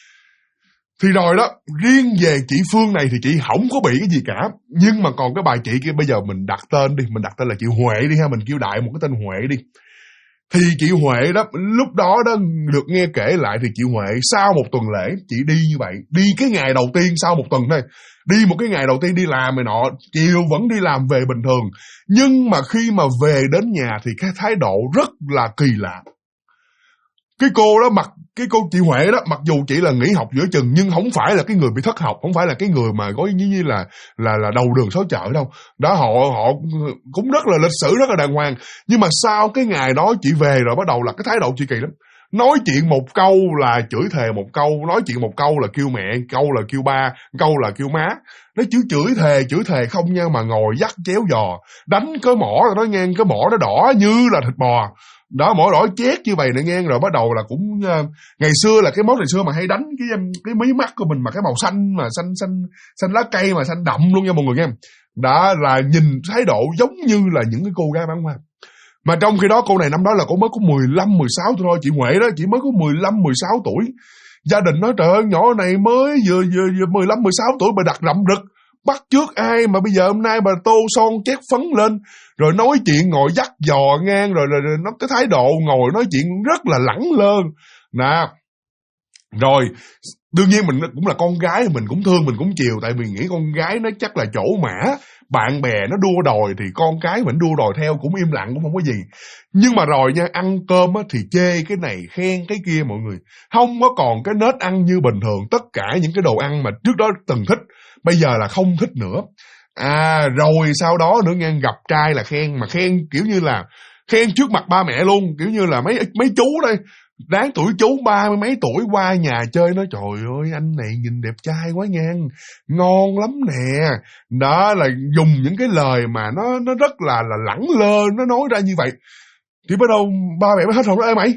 Thì rồi đó, riêng về chị Phương này thì chị không có bị cái gì cả. Nhưng mà còn cái bà chị kia, bây giờ mình đặt tên đi, mình đặt tên là chị Huệ đi ha, mình kêu đại một cái tên Huệ đi. Thì chị Huệ đó, lúc đó đó được nghe kể lại thì chị Huệ sau một tuần lễ chị đi như vậy, đi cái ngày đầu tiên sau một tuần thôi, đi một cái ngày đầu tiên đi làm này nọ, chiều vẫn đi làm về bình thường. Nhưng mà khi mà về đến nhà thì cái thái độ rất là kỳ lạ. Cái cô chị Huệ đó, mặc dù chỉ là nghỉ học giữa chừng nhưng không phải là cái người bị thất học, không phải là cái người mà gói như là đầu đường xó chợ đâu. Đó, họ cũng rất là lịch sự, rất là đàng hoàng. Nhưng mà sau cái ngày đó chị về rồi bắt đầu là cái thái độ chị kỳ lắm. Nói chuyện một câu là chửi thề một câu, nói chuyện một câu là kêu mẹ, câu là kêu ba, câu là kêu má. Nó chứ chửi thề không nha, mà ngồi dắt chéo giò, đánh cái mỏ rồi nó nghe, cái mỏ nó đỏ như là thịt bò. Đó, mỏ đỏ chét như vậy nè nghe. Rồi bắt đầu là cũng ngày xưa là cái món ngày xưa mà hay đánh cái mí mắt của mình mà cái màu xanh mà xanh lá cây mà xanh đậm luôn nha mọi người nghe. Đó là nhìn thái độ giống như là những cái cô gái bán hoa. Mà trong khi đó cô này năm đó là cô mới có 15, 16 tuổi thôi. Chị Huệ đó, chị mới có 15, 16 tuổi. Gia đình nói trời ơi, nhỏ này mới vừa 15, 16 tuổi mà đặt rậm rực, bắt chước ai mà bây giờ hôm nay bà tô son chét phấn lên, rồi nói chuyện ngồi dắt dò ngang, rồi nó cái thái độ ngồi nói chuyện rất là lẳng lơ. Nè, rồi đương nhiên mình cũng là con gái, mình cũng thương, mình cũng chiều, tại vì nghĩ con gái nó chắc là chỗ mã, bạn bè nó đua đòi thì con cái mình đua đòi theo cũng im lặng cũng không có gì. Nhưng mà rồi nha, ăn cơm á thì chê cái này khen cái kia mọi người, không có còn cái nết ăn như bình thường. Tất cả những cái đồ ăn mà trước đó từng thích bây giờ là không thích nữa. Rồi sau đó nữa nghe, gặp trai là khen, mà khen kiểu như là khen trước mặt ba mẹ luôn, kiểu như là mấy chú đây đáng tuổi chú 30 mấy tuổi qua nhà chơi, nói trời ơi anh này nhìn đẹp trai quá nha, ngon lắm nè. Đó là dùng những cái lời mà nó rất là lẳng lơ, nó nói ra như vậy. Thì bắt đầu ba mẹ mới hết hồn. Ê mày,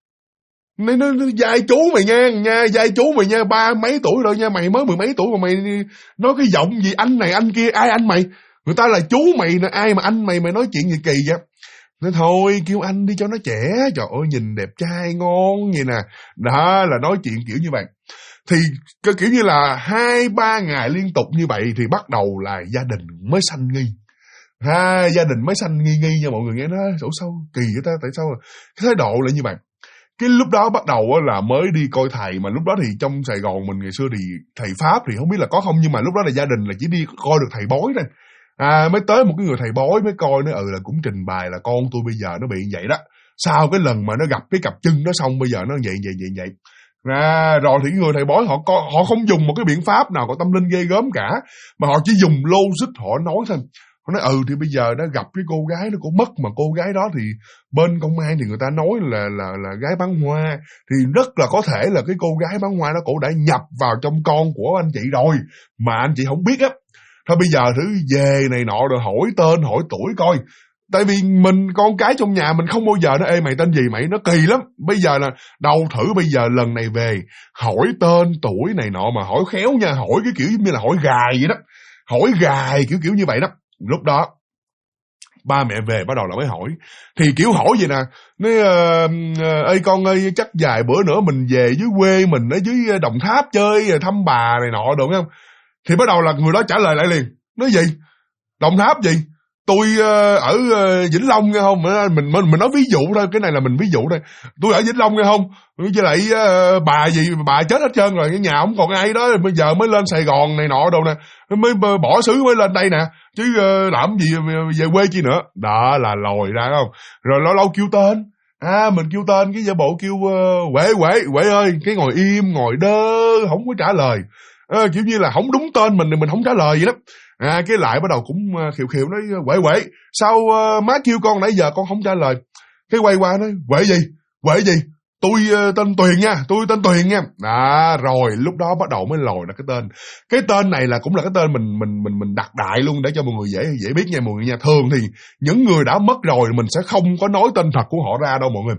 nó dai chú mày nha, dai chú mày nha, 30 mấy tuổi rồi nha, mày mới 10 mấy tuổi mà mày nói cái giọng gì anh này anh kia, ai anh mày, người ta là chú mày nè, ai mà anh mày nói chuyện gì kỳ vậy. Nói thôi kêu anh đi cho nó trẻ, trời ơi nhìn đẹp trai ngon vậy nè. Đó là nói chuyện kiểu như vậy. Thì cái kiểu như là 2-3 ngày liên tục như vậy thì bắt đầu là gia đình mới sanh nghi. Gia đình mới sanh nghi nha mọi người nghe nó sao kỳ vậy ta, tại sao cái thái độ là như vậy. Cái lúc đó bắt đầu là mới đi coi thầy, mà lúc đó thì trong Sài Gòn mình ngày xưa thì thầy Pháp thì không biết là có không, nhưng mà lúc đó là gia đình là chỉ đi coi được thầy bói thôi. Mới tới một cái người thầy bói mới coi, nó là cũng trình bày là con tôi bây giờ nó bị vậy đó. Sau cái lần mà nó gặp cái cặp chân nó xong bây giờ nó vậy. Rồi thì người thầy bói họ không dùng một cái biện pháp nào có tâm linh ghê gớm cả, mà họ chỉ dùng logic họ nói thôi. Họ nói thì bây giờ nó gặp cái cô gái nó cũng mất, mà cô gái đó thì bên công an thì người ta nói là gái bán hoa, thì rất là có thể là cái cô gái bán hoa đó cổ đã nhập vào trong con của anh chị rồi mà anh chị không biết á. Thôi bây giờ thử về này nọ rồi hỏi tên hỏi tuổi coi. Tại vì mình con cái trong nhà mình không bao giờ nó ê mày tên gì mày, nó kỳ lắm. Bây giờ là đâu thử bây giờ lần này về hỏi tên tuổi này nọ mà hỏi khéo nha, hỏi cái kiểu như là hỏi gài vậy đó. Hỏi gài kiểu như vậy đó. Lúc đó ba mẹ về bắt đầu là mới hỏi. Thì kiểu hỏi vậy nè, nói ê con ơi chắc vài bữa nữa mình về dưới quê mình ở dưới Đồng Tháp chơi thăm bà này nọ được không? Thì bắt đầu là người đó trả lời lại liền. Nói gì? Đồng Tháp gì? Tôi ở Vĩnh Long nghe không? Mình nói ví dụ thôi, cái này là mình ví dụ thôi. Tôi ở Vĩnh Long nghe không? Với lại bà gì, bà chết hết trơn rồi, cái nhà không còn ai đó, bây giờ mới lên Sài Gòn này nọ đâu nè, mới bỏ xứ mới lên đây nè, chứ làm gì về quê chi nữa. Đó là lòi ra không? Rồi lâu lâu kêu tên. Mình kêu tên, cái giả bộ kêu Huệ ơi, cái ngồi im, ngồi đơ, không có trả lời. Kiểu như là không đúng tên mình thì mình không trả lời gì lắm. Cái lại bắt đầu cũng khiều nói Huệ sao má kêu con nãy giờ con không trả lời. Cái quay qua nói Huệ gì tôi tên Tuyền nha, tôi tên Tuyền nha. Rồi lúc đó bắt đầu mới lòi ra cái tên này là cũng là cái tên mình đặt đại luôn để cho mọi người dễ biết nha mọi người nha. Thường thì những người đã mất rồi mình sẽ không có nói tên thật của họ ra đâu mọi người.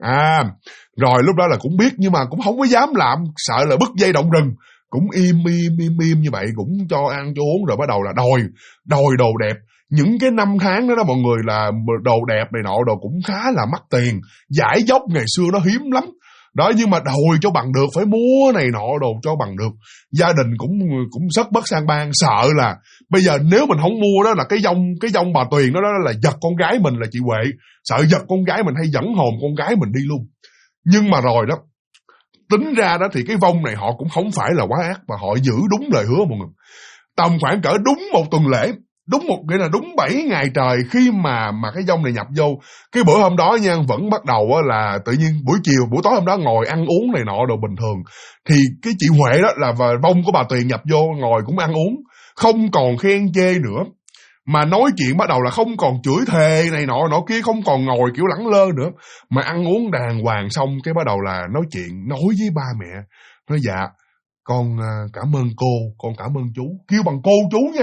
Rồi lúc đó là cũng biết nhưng mà cũng không có dám làm, sợ là bứt dây động rừng, cũng im như vậy, cũng cho ăn cho uống, rồi bắt đầu là đòi đồ đẹp. Những cái năm tháng đó mọi người là đồ đẹp này nọ đồ cũng khá là mắc tiền, giải dốc ngày xưa nó hiếm lắm đó, nhưng mà đòi cho bằng được, phải mua này nọ đồ cho bằng được. Gia đình cũng sất bất sang bang, sợ là bây giờ nếu mình không mua đó là cái dông bà Tuyền đó là giật con gái mình là chị Huệ, sợ giật con gái mình hay dẫn hồn con gái mình đi luôn. Nhưng mà rồi đó, tính ra đó thì cái vong này họ cũng không phải là quá ác, mà họ giữ đúng lời hứa mọi người. Tầm khoảng cỡ đúng một tuần lễ, nghĩa là đúng 7 ngày trời khi mà cái vong này nhập vô. Cái bữa hôm đó nha, vẫn bắt đầu là tự nhiên buổi tối hôm đó ngồi ăn uống này nọ đồ bình thường. Thì cái chị Huệ đó là vong của bà Tuyền nhập vô ngồi cũng ăn uống, không còn khen chê nữa. Mà nói chuyện bắt đầu là không còn chửi thề này nọ kia, không còn ngồi kiểu lẳng lơ nữa, mà ăn uống đàng hoàng. Xong cái bắt đầu là nói chuyện, nói với ba mẹ, nói dạ con cảm ơn cô, con cảm ơn chú, kêu bằng cô chú nha.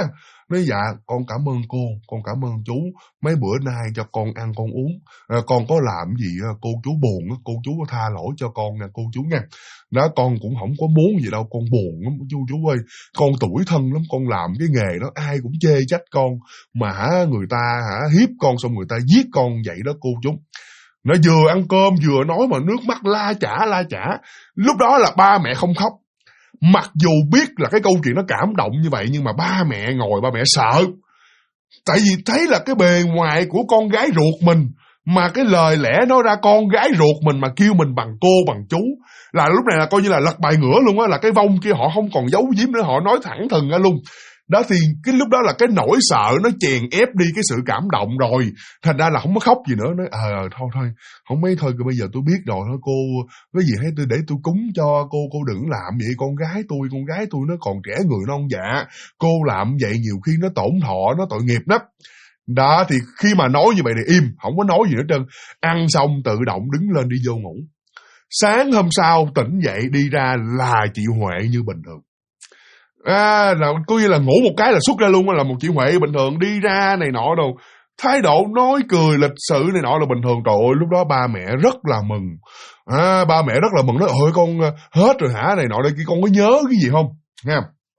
Nói dạ con cảm ơn cô, con cảm ơn chú, mấy bữa nay cho con ăn con uống, con có làm gì cô chú buồn, cô chú có tha lỗi cho con nè cô chú nha. Đó, con cũng không có muốn gì đâu, con buồn lắm chú ơi, con tủi thân lắm, con làm cái nghề đó ai cũng chê trách con, mà người ta hiếp con xong người ta giết con vậy đó cô chú. Nó vừa ăn cơm vừa nói mà nước mắt la chả. Lúc đó là ba mẹ không khóc. Mặc dù biết là cái câu chuyện nó cảm động như vậy, nhưng mà ba mẹ ngồi ba mẹ sợ. Tại vì thấy là cái bề ngoài của con gái ruột mình, mà cái lời lẽ nói ra con gái ruột mình mà kêu mình bằng cô bằng chú, là lúc này là coi như là lật bài ngửa luôn á, là cái vong kia họ không còn giấu giếm nữa, họ nói thẳng thừng ra luôn. Đó thì cái lúc đó là cái nỗi sợ nó chèn ép đi cái sự cảm động rồi, thành ra là không có khóc gì nữa. Nói thôi không mấy thôi, bây giờ tôi biết rồi thôi cô, cái gì hay tôi để tôi cúng cho cô đừng làm vậy, con gái tôi nó còn trẻ người non dạ, cô làm vậy nhiều khi nó tổn thọ, nó tội nghiệp lắm. Đó thì khi mà nói như vậy thì im, không có nói gì nữa trơn. Ăn xong tự động đứng lên đi vô ngủ. Sáng hôm sau tỉnh dậy đi ra là chị Huệ như bình thường. Là coi như là ngủ một cái là xuất ra luôn, là một chị Huệ bình thường đi ra này nọ đâu, thái độ nói cười lịch sự này nọ là bình thường. Trời ơi, lúc đó ba mẹ rất là mừng. Ba mẹ rất là mừng, nói ôi con hết rồi hả này nọ đây kia, con có nhớ cái gì không nha.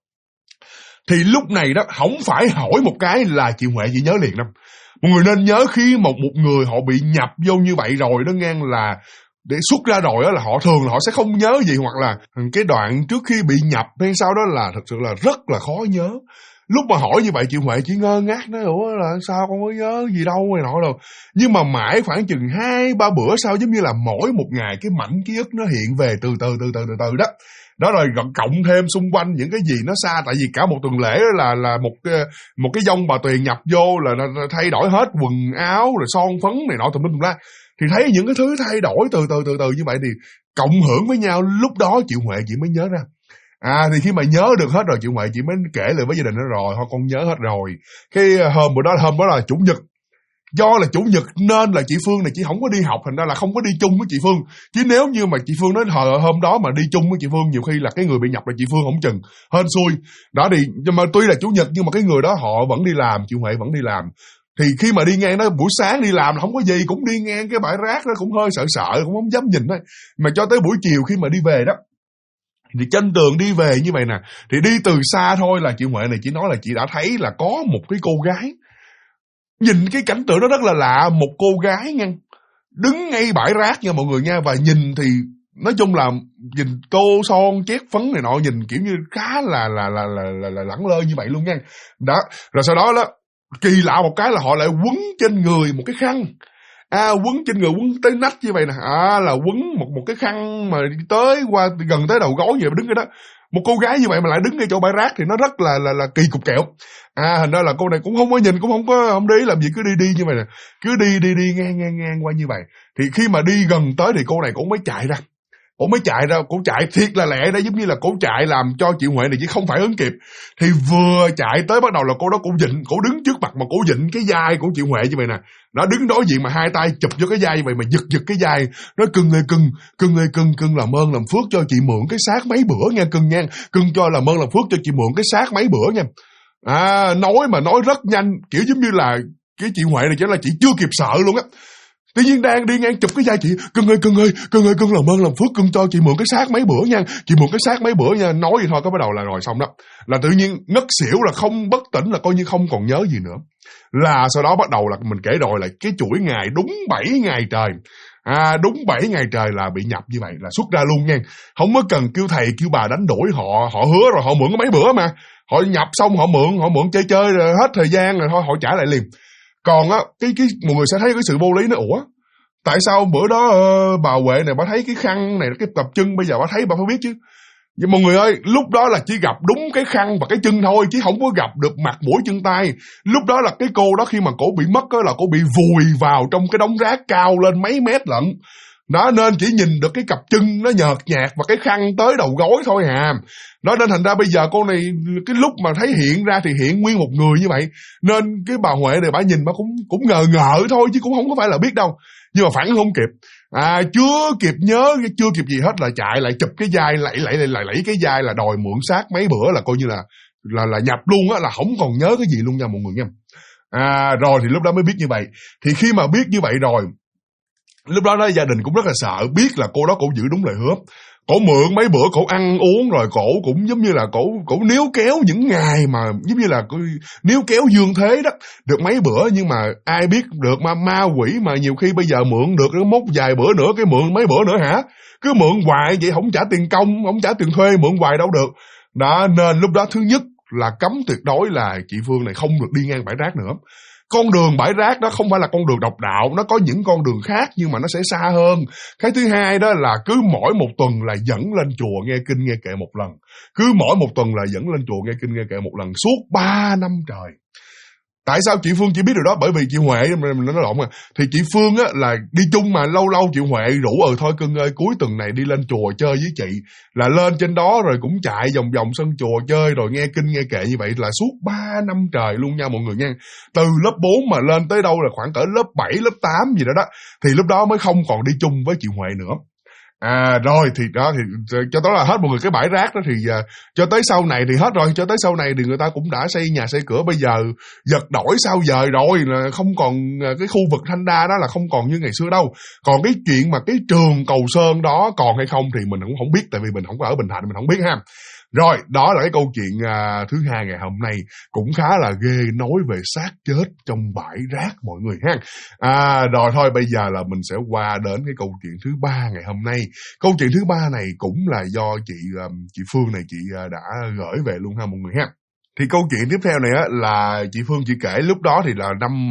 Thì lúc này đó không phải hỏi một cái là chị Huệ chỉ nhớ liền đâu. Mọi người nên nhớ khi một người họ bị nhập vô như vậy rồi đó ngang, là để xuất ra rồi đó là họ thường là họ sẽ không nhớ gì, hoặc là cái đoạn trước khi bị nhập hay sau đó là thật sự là rất là khó nhớ. Lúc mà hỏi như vậy chị Huệ chỉ ngơ ngác nói ủa là sao con có nhớ gì đâu này nọ đâu. Nhưng mà mãi khoảng chừng 2-3 bữa sau, giống như là mỗi một ngày cái mảnh ký ức nó hiện về từ từ đó. Đó rồi cộng thêm xung quanh những cái gì nó xa, tại vì cả một tuần lễ là một cái dông bà Tuyền nhập vô là thay đổi hết quần áo rồi son phấn này nọ tùm lum tùm la. Thì thấy những cái thứ thay đổi từ từ như vậy thì cộng hưởng với nhau, lúc đó chị Huệ chị mới nhớ ra. Thì khi mà nhớ được hết rồi chị Huệ chị mới kể lại với gia đình nó rồi, thôi con nhớ hết rồi. Cái hôm đó là chủ nhật. Do là chủ nhật nên là chị Phương này chị không có đi học, thành ra là không có đi chung với chị Phương. Chứ nếu như mà chị Phương nói hôm đó mà đi chung với chị Phương, nhiều khi là cái người bị nhập là chị Phương không chừng, hên xui. Đó thì mà tuy là chủ nhật nhưng mà cái người đó họ vẫn đi làm, chị Huệ vẫn đi làm. Thì khi mà đi ngang đó buổi sáng đi làm là không có gì, cũng đi ngang cái bãi rác đó cũng hơi sợ, cũng không dám nhìn thôi. Mà cho tới buổi chiều khi mà đi về đó, thì trên đường đi về như vậy nè, thì đi từ xa thôi là chị Huệ này chỉ nói là chị đã thấy là có một cái cô gái. Nhìn cái cảnh tượng đó rất là lạ, một cô gái nha, đứng ngay bãi rác nha mọi người nha, và nhìn thì nói chung là nhìn tô son chét phấn này nọ, nhìn kiểu như khá là lẳng lơ như vậy luôn nha. Đó, rồi sau đó kỳ lạ một cái là họ lại quấn trên người một cái khăn. Quấn trên người, quấn tới nách như vậy nè. Là quấn một cái khăn mà tới qua gần tới đầu gối vậy mà đứng ở đó. Một cô gái như vậy mà lại đứng ngay chỗ bãi rác thì nó rất là kỳ cục kẹo. Thành ra là cô này cũng không có nhìn, cũng không để ý làm gì, cứ đi như vậy nè. Cứ đi ngang qua như vậy. Thì khi mà đi gần tới thì cô này cũng mới chạy ra. Cổ chạy thiệt là lẹ đó, giống như là cổ chạy làm cho chị Huệ này chỉ không phải ứng kịp. Thì vừa chạy tới bắt đầu là cô đó cũng dịnh, cổ đứng trước mặt mà cổ dịnh cái vai của chị Huệ như vậy nè. Nó đứng đối diện mà hai tay chụp vô cái vai như vậy mà giật cái vai. Nói cưng làm ơn làm phước cho chị mượn cái xác mấy bữa nha cưng nha. Cưng cho làm ơn làm phước cho chị mượn cái xác mấy bữa nha. Nói rất nhanh, kiểu giống như là cái chị Huệ này chỉ là chị chưa kịp sợ luôn á. Tự nhiên đang đi ngang chụp cái vai chị, cưng làm ơn làm phước, cưng cho chị mượn cái xác mấy bữa nha, chị mượn cái xác mấy bữa nha. Nói vậy thôi có bắt đầu là rồi xong đó, là tự nhiên ngất xỉu, là không bất tỉnh, là coi như không còn nhớ gì nữa. Là sau đó bắt đầu là mình kể rồi là cái chuỗi ngày đúng 7 ngày trời. Đúng 7 ngày trời là bị nhập như vậy, là xuất ra luôn nha. Không có cần kêu thầy kêu bà đánh đuổi, họ hứa rồi, họ mượn có mấy bữa mà. Họ nhập xong họ mượn chơi rồi hết thời gian rồi thôi họ trả lại liền. Còn á, cái mọi người sẽ thấy cái sự vô lý nó, ủa tại sao bữa đó bà Huệ này bà thấy cái khăn này, cái tập chân, bây giờ bà thấy bà phải biết chứ. Nhưng mọi người ơi, lúc đó là chỉ gặp đúng cái khăn và cái chân thôi, chứ không có gặp được mặt mũi chân tay. Lúc đó là cái cô đó khi mà cổ bị mất đó, là cổ bị vùi vào trong cái đống rác cao lên mấy mét lận. Đó, nên chỉ nhìn được cái cặp chân nó nhợt nhạt và cái khăn tới đầu gối thôi à. Đó, nên thành ra bây giờ cô này cái lúc mà thấy hiện ra thì hiện nguyên một người như vậy. Nên cái bà Huệ này bà nhìn bà cũng ngờ thôi, chứ cũng không có phải là biết đâu. Nhưng mà phản không kịp. Chưa kịp nhớ, chưa kịp gì hết là chạy lại chụp cái vai, lẫy cái vai là đòi mượn xác mấy bữa, là coi như là là nhập luôn á, là không còn nhớ cái gì luôn nha mọi người nha. Rồi thì lúc đó mới biết như vậy. Thì khi mà biết như vậy rồi, lúc đó gia đình cũng rất là sợ, biết là cô đó cổ giữ đúng lời hứa. Cổ mượn mấy bữa cổ ăn uống rồi cổ cũng giống như là cổ níu kéo những ngày mà giống như là níu kéo dương thế đó, được mấy bữa. Nhưng mà ai biết được mà ma quỷ mà nhiều khi bây giờ mượn được nó mốt vài bữa nữa cái mượn mấy bữa nữa hả? Cứ mượn hoài vậy, không trả tiền công, không trả tiền thuê, mượn hoài đâu được. Đó, nên lúc đó thứ nhất là cấm tuyệt đối là chị Phương này không được đi ngang bãi rác nữa. Con đường bãi rác đó không phải là con đường độc đạo, nó có những con đường khác nhưng mà nó sẽ xa hơn. Cái thứ hai đó là cứ mỗi một tuần là dẫn lên chùa nghe kinh nghe kệ một lần. Cứ mỗi một tuần là dẫn lên chùa nghe kinh nghe kệ một lần suốt 3 năm trời. Tại sao chị Phương chỉ biết điều đó? Bởi vì chị Huệ, mình nói lộn thì chị Phương á là đi chung mà lâu lâu chị Huệ rủ thôi cưng ơi cuối tuần này đi lên chùa chơi với chị, là lên trên đó rồi cũng chạy vòng vòng sân chùa chơi rồi nghe kinh nghe kệ như vậy là suốt 3 năm trời luôn nha mọi người nha. Từ lớp 4 mà lên tới đâu là khoảng cỡ lớp 7, lớp 8 gì đó thì lúc đó mới không còn đi chung với chị Huệ nữa. Rồi thì đó thì cho tới là hết mọi người cái bãi rác đó thì cho tới sau này thì hết rồi, cho tới sau này thì người ta cũng đã xây nhà xây cửa, bây giờ giật đổi sao dời rồi, là không còn cái khu vực Thanh Đa đó là không còn như ngày xưa đâu. Còn cái chuyện mà cái trường Cầu Sơn đó còn hay không thì mình cũng không biết, tại vì mình không có ở Bình Thạnh, mình không biết ha. Rồi, đó là cái câu chuyện thứ hai ngày hôm nay, cũng khá là ghê, nói về xác chết trong bãi rác mọi người ha. Rồi thôi bây giờ là mình sẽ qua đến cái câu chuyện thứ ba ngày hôm nay. Câu chuyện thứ ba này cũng là do chị Phương này chị đã gửi về luôn ha mọi người ha. Thì câu chuyện tiếp theo này á là chị Phương chị kể lúc đó thì là năm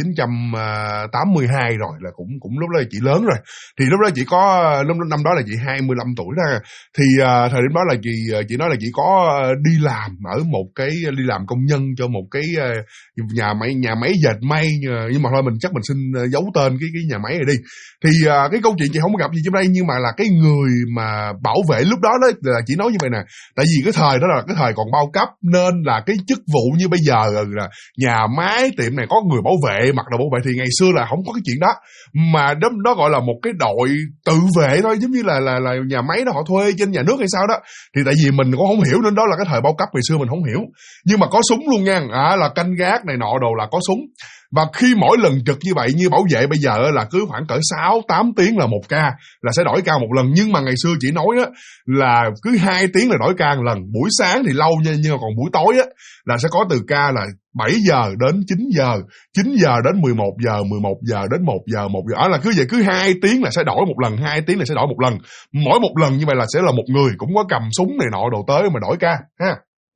1982 rồi, là cũng lúc đó là chị lớn rồi. Thì lúc đó chị có năm đó là chị 25 tuổi ra. Thì thời điểm đó là chị nói là chị có đi làm ở một cái đi làm công nhân cho một cái nhà máy dệt may, nhưng mà thôi mình chắc mình xin giấu tên cái nhà máy này đi. Thì cái câu chuyện chị không có gặp gì trong đây, nhưng mà là cái người mà bảo vệ lúc đó là chị nói như vậy nè. Tại vì cái thời đó là cái thời còn bao cấp, nên là cái chức vụ như bây giờ là nhà máy tiệm này có người bảo vệ, mặc đồ bảo vệ, thì ngày xưa là không có cái chuyện đó, mà đó gọi là một cái đội tự vệ thôi, giống như là nhà máy đó họ thuê trên nhà nước hay sao đó. Thì tại vì mình cũng không hiểu nên đó là cái thời bao cấp ngày xưa mình không hiểu, nhưng mà có súng luôn nha, là canh gác này nọ đồ là có súng. Và khi mỗi lần trực như vậy, như bảo vệ bây giờ là cứ khoảng cỡ 6-8 tiếng là một ca, là sẽ đổi ca một lần. Nhưng mà ngày xưa chị nói á là cứ 2 tiếng là đổi ca một lần. Buổi sáng thì lâu nha, nhưng mà còn buổi tối á là sẽ có từ ca là 7 giờ đến 9 giờ, 9 giờ đến 11 giờ, 11 giờ đến 1 giờ, 1 giờ. Là cứ vậy, cứ 2 tiếng là sẽ đổi một lần, 2 tiếng là sẽ đổi một lần. Mỗi một lần như vậy là sẽ là một người cũng có cầm súng này nọ đồ tới mà đổi ca ha.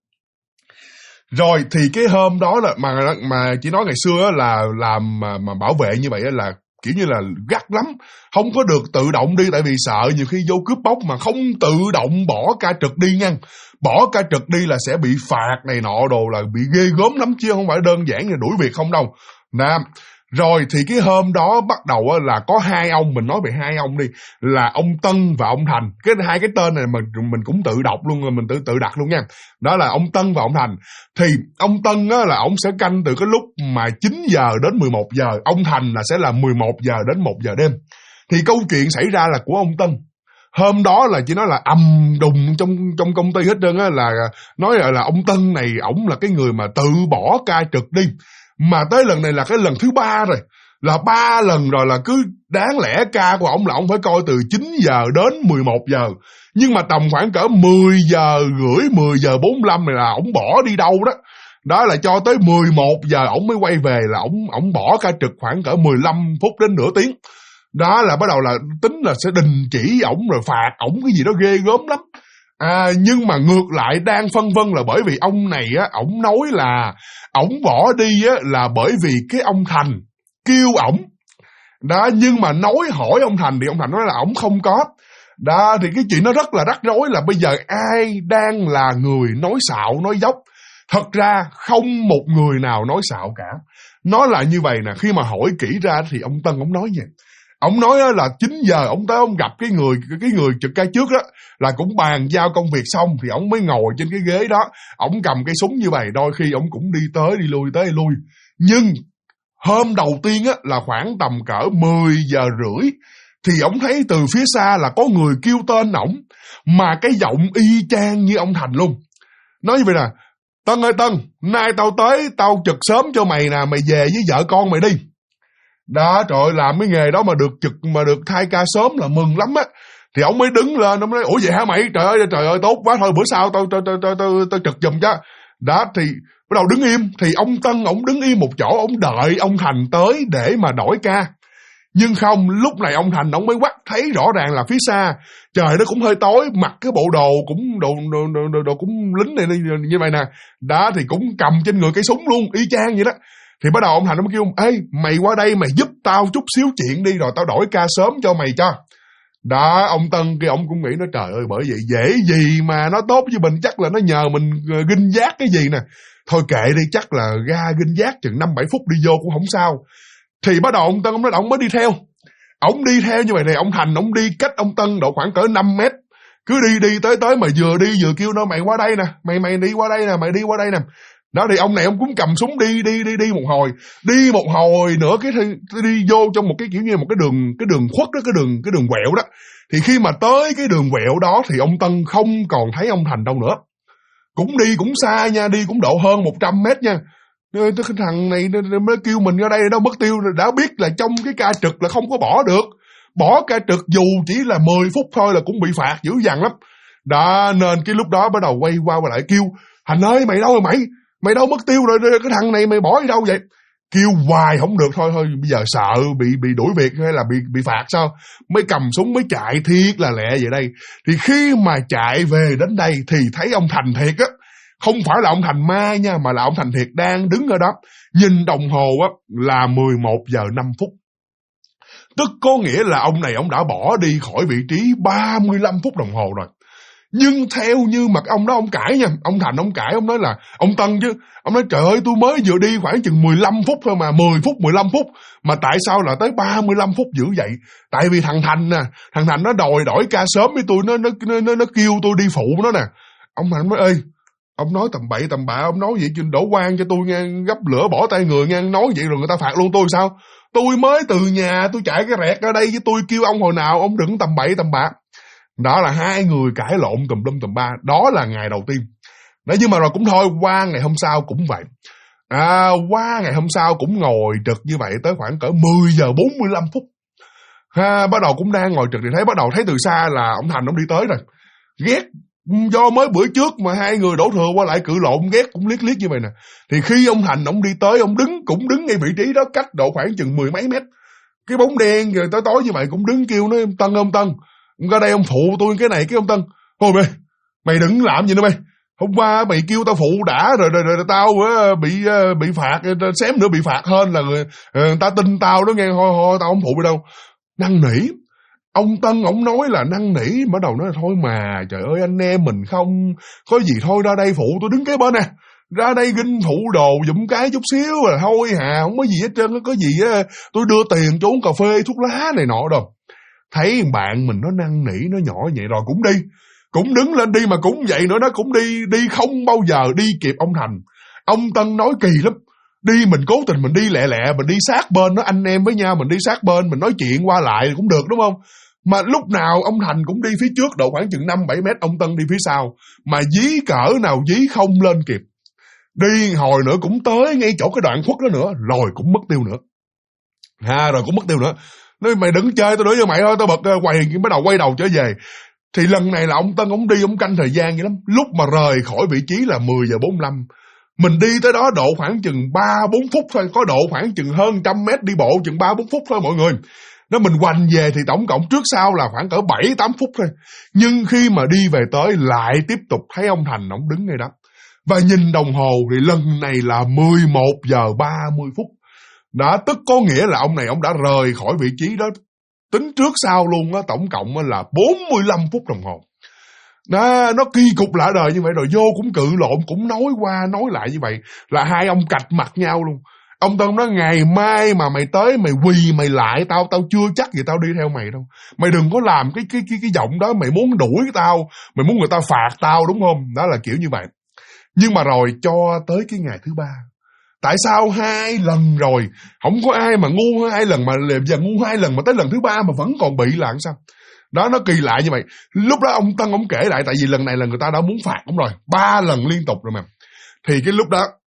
Rồi thì cái hôm đó là mà chị nói ngày xưa là làm mà bảo vệ như vậy là kiểu như là gắt lắm, không có được tự động đi, tại vì sợ nhiều khi vô cướp bóc mà không tự động bỏ ca trực đi nha. Bỏ ca trực đi là sẽ bị phạt này nọ đồ, là bị ghê gớm lắm chứ không phải đơn giản là đuổi việc không đâu. Nè, rồi thì cái hôm đó bắt đầu là có hai ông, mình nói về hai ông đi, là ông Tân và ông Thành. Hai cái tên này mình cũng tự đọc luôn, mình tự đặt luôn nha. Đó là ông Tân và ông Thành. Thì ông Tân á là ông sẽ canh từ cái lúc mà 9 giờ đến 11 giờ, ông Thành là sẽ là 11 giờ đến 1 giờ đêm. Thì câu chuyện xảy ra là của ông Tân. Hôm đó là chỉ nói là ầm đùng trong công ty hết trơn á, là nói là ông Tân này ổng là cái người mà tự bỏ ca trực đi. Mà tới lần này là cái lần thứ 3 rồi, là 3 lần rồi, là cứ đáng lẽ ca của ổng là ổng phải coi từ 9 giờ đến 11 giờ. Nhưng mà tầm khoảng cỡ 10 giờ rưỡi, 10 giờ 45 này là ổng bỏ đi đâu đó. Đó là cho tới 11 giờ ổng mới quay về, là ổng bỏ ca trực khoảng cỡ 15 phút đến nửa tiếng. Đó là bắt đầu là tính là sẽ đình chỉ ổng rồi phạt ổng cái gì đó ghê gớm lắm. Nhưng mà ngược lại đang phân vân là bởi vì ông này á, ổng nói là ổng bỏ đi á là bởi vì cái ông Thành kêu ổng. Đó, nhưng mà hỏi ông Thành thì ông Thành nói là ổng không có. Đó, thì cái chuyện nó rất là rắc rối, là bây giờ ai đang là người nói xạo, nói dốc. Thật ra không một người nào nói xạo cả. Nó là như vậy nè, khi mà hỏi kỹ ra thì ông Tân ổng nói vậy. Ông nói là 9 giờ ông tới ông gặp cái người trực ca trước đó, là cũng bàn giao công việc xong thì ông mới ngồi trên cái ghế đó, ông cầm cái súng như vậy, đôi khi ông cũng đi tới đi lui. Nhưng hôm đầu tiên á là khoảng tầm cỡ 10 giờ rưỡi thì ông thấy từ phía xa là có người kêu tên ổng, mà cái giọng y chang như ông Thành luôn. Nói như vậy nè, Tân ơi Tân, nay tao tới, tao trực sớm cho mày nè, mày về với vợ con mày đi. Đó, trời ơi, làm cái nghề đó mà được trực, mà được thay ca sớm là mừng lắm á. Thì ông mới đứng lên, ông nói, ủa vậy hả mày? Trời ơi, tốt quá, thôi bữa sau tao trực giùm cho. Đó, thì bắt đầu đứng im, thì ông Tân, ông đứng im một chỗ, ông đợi ông Thành tới để mà đổi ca. Nhưng không, lúc này ông Thành ông mới quắt, thấy rõ ràng là phía xa trời nó cũng hơi tối, mặc cái bộ đồ cũng đồ cũng lính này như vậy nè. Đó, thì cũng cầm trên người cây súng luôn, y chang vậy đó. Thì bắt đầu ông Thành ông kêu, ê mày qua đây mày giúp tao chút xíu chuyện đi, rồi tao đổi ca sớm cho mày cho. Đó, ông Tân kia ông cũng nghĩ nó trời ơi, bởi vậy dễ gì mà nó tốt với mình, chắc là nó nhờ mình ginh giác cái gì nè. Thôi kệ đi, chắc là ra ginh giác chừng 5-7 phút đi vô cũng không sao. Thì bắt đầu ông Tân ông nói ông mới đi theo. Ông đi theo như vậy này, ông Thành ông đi cách ông Tân độ khoảng cỡ 5 mét. Cứ đi tới mà vừa đi vừa kêu nó, mày qua đây nè, mày đi qua đây nè, mày đi qua đây nè. Đó, thì ông này ông cũng cầm súng đi một hồi. Đi một hồi nữa cái đi vô trong một cái kiểu như một cái đường khuất đó, cái đường quẹo đó. Thì khi mà tới cái đường quẹo đó thì ông Tân không còn thấy ông Thành đâu nữa. Cũng đi cũng xa nha, đi cũng độ hơn 100 mét nha. Cái thằng này mới kêu mình ra đây đâu mất tiêu, đã biết là trong cái ca trực là không có bỏ được. Bỏ ca trực dù chỉ là 10 phút thôi là cũng bị phạt dữ dằn lắm. Đó, nên cái lúc đó bắt đầu quay qua lại kêu, Thành ơi mày đâu rồi mày? Mày đâu mất tiêu rồi, cái thằng này mày bỏ đi đâu vậy? Kêu hoài không được, thôi bây giờ sợ bị đuổi việc hay là bị phạt sao? Mới cầm súng mới chạy thiệt là lẹ vậy đây. Thì khi mà chạy về đến đây thì thấy ông Thành thiệt á. Không phải là ông Thành ma nha, mà là ông Thành thiệt đang đứng ở đó. Nhìn đồng hồ á là 11 giờ 5 phút. Tức có nghĩa là ông này ông đã bỏ đi khỏi vị trí 35 phút đồng hồ rồi. Nhưng theo như mặt ông đó ông cãi nha, ông Thành ông cãi, ông nói là ông Tân chứ. Ông nói trời ơi, tôi mới vừa đi khoảng chừng 15 phút thôi mà, 10 phút 15 phút mà tại sao là tới 35 phút dữ vậy? Tại vì thằng Thành nè, thằng Thành nó đòi đổi ca sớm với tôi, nó kêu tôi đi phụ nó nè. Ông Thành nói ơi, ông nói tầm bậy tầm bạ, ông nói vậy đổ quan cho tôi nghe, gấp lửa bỏ tay người nghe, nói vậy rồi người ta phạt luôn tôi sao? Tôi mới từ nhà tôi chạy cái rẹt ra đây với tôi kêu ông hồi nào, ông đừng tầm bậy tầm bạ. Đó là hai người cãi lộn tùm lum tùm ba. Đó là ngày đầu tiên. Đấy, nhưng mà rồi cũng thôi, qua ngày hôm sau cũng vậy. Qua ngày hôm sau cũng ngồi trực như vậy tới khoảng cỡ 10 giờ 45 phút. Bắt đầu cũng đang ngồi trực thì bắt đầu thấy từ xa là ông Thành ông đi tới rồi. Ghét, do mới bữa trước mà hai người đổ thừa qua lại cự lộn, ghét cũng liếc như vậy nè. Thì khi ông Thành ông đi tới, ông cũng đứng ngay vị trí đó, cách độ khoảng chừng 10 mấy mét. Cái bóng đen rồi tối như vậy cũng đứng kêu nói, ông Tân, ông ra đây ông phụ tôi cái này. Cái ông Tân, thôi mày đừng làm gì nữa mày. Hôm qua mày kêu tao phụ đã rồi tao bị phạt, xém nữa bị phạt hơn là người ta tin tao đó nghe, thôi tao không phụ đâu. Năn nỉ. Ông Tân ông nói là năn nỉ, bắt đầu nói là thôi mà trời ơi anh em mình không có gì, thôi ra đây phụ tôi đứng kế bên nè, ra đây ginh phụ đồ giùm cái chút xíu là thôi không có gì hết trơn, có gì á tôi đưa tiền cho uống cà phê thuốc lá này nọ đâu. Thấy bạn mình nó năn nỉ nó nhỏ vậy rồi cũng đi, cũng đứng lên đi, mà cũng vậy nữa, nó cũng đi không bao giờ đi kịp ông Thành. Ông Tân nói kỳ lắm, đi mình cố tình mình đi lẹ mình đi sát bên, nó anh em với nhau mình đi sát bên, mình nói chuyện qua lại cũng được đúng không? Mà lúc nào ông Thành cũng đi phía trước độ khoảng chừng 5-7 mét, ông Tân đi phía sau, mà dí cỡ nào dí không lên kịp. Đi hồi nữa cũng tới ngay chỗ cái đoạn khuất đó nữa, rồi cũng mất tiêu nữa. Rồi cũng mất tiêu nữa. Nói mày đừng chơi, tôi đuổi cho mày thôi, tao bật bắt đầu quay đầu trở về. Thì lần này là ông Tân ông đi, ông canh thời gian vậy lắm. Lúc mà rời khỏi vị trí là 10 giờ 45. Mình đi tới đó độ khoảng chừng 3-4 phút thôi, có độ khoảng chừng hơn 100 mét, đi bộ chừng 3-4 phút thôi mọi người. Nó mình hoành về thì tổng cộng trước sau là khoảng cỡ 7-8 phút thôi. Nhưng khi mà đi về tới lại tiếp tục thấy ông Thành ông đứng ngay đó. Và nhìn đồng hồ thì lần này là 11 giờ 30 phút. Đó, tức có nghĩa là ông này ông đã rời khỏi vị trí đó, tính trước sau luôn á, tổng cộng là 45 phút đồng hồ. Đó, nó kỳ cục lạ đời như vậy, rồi vô cũng cự lộn, cũng nói qua nói lại như vậy, là hai ông cạch mặt nhau luôn. Ông Tân nói ngày mai mà mày tới mày quỳ mày lại tao chưa chắc gì tao đi theo mày đâu. Mày đừng có làm cái giọng đó, mày muốn đuổi tao, mày muốn người ta phạt tao đúng không? Đó là kiểu như vậy. Nhưng mà rồi cho tới cái ngày thứ 3. Tại sao 2 lần rồi, không có ai mà ngu 2 lần, mà giờ ngu 2 lần mà tới lần thứ 3 mà vẫn còn bị là sao? Đó, nó kỳ lạ như vậy. Lúc đó ông Tân ông kể lại, tại vì lần này là người ta đã muốn phạt ông rồi, 3 lần liên tục rồi mà. Thì cái lúc đó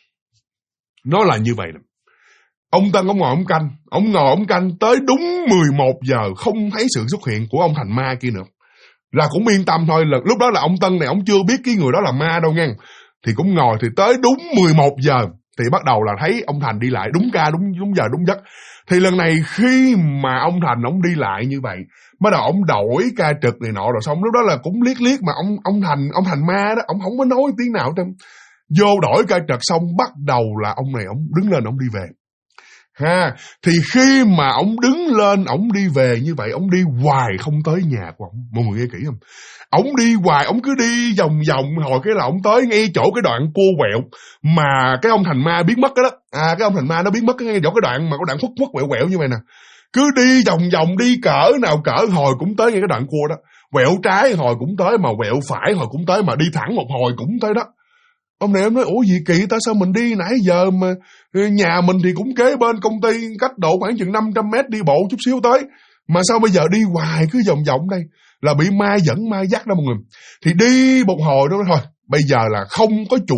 nó là như vậy nè. Ông Tân ông ngồi ông canh tới đúng 11 giờ không thấy sự xuất hiện của ông Thành Ma kia nữa. Là cũng yên tâm thôi, lúc đó là ông Tân này ông chưa biết cái người đó là ma đâu nha. Thì cũng ngồi, thì tới đúng 11 giờ thì bắt đầu là thấy ông Thành đi lại đúng ca, đúng giờ, đúng giấc. Thì lần này khi mà ông Thành ông đi lại như vậy, bắt đầu ông đổi ca trực này nọ rồi xong lúc đó là cũng liếc mà ông Thành Ma đó, ông không có nói tiếng nào hết. Vô đổi ca trực xong bắt đầu là ông này ông đứng lên ông đi về. Ha, thì khi mà ông đứng lên ông đi về như vậy, ông đi hoài không tới nhà của ông. Mọi người nghe kỹ không? Ông đi hoài, ông cứ đi vòng hồi cái là ông tới ngay chỗ cái đoạn cua quẹo mà cái ông Thành Ma biến mất đó. Cái ông Thành Ma nó biến mất ngay chỗ cái đoạn mà có đoạn khuất quẹo như vậy nè. Cứ đi vòng đi cỡ nào cỡ hồi cũng tới ngay cái đoạn cua đó. Quẹo trái hồi cũng tới, mà quẹo phải hồi cũng tới, mà đi thẳng một hồi cũng tới đó. Ông này ông nói, ủa gì kỳ ta, sao mình đi nãy giờ mà nhà mình thì cũng kế bên công ty, cách độ khoảng chừng 500 mét đi bộ chút xíu tới, mà sao bây giờ đi hoài cứ vòng đây, là bị ma dẫn ma dắt đó mọi người. Thì đi một hồi đó thôi, bây giờ là không có chủ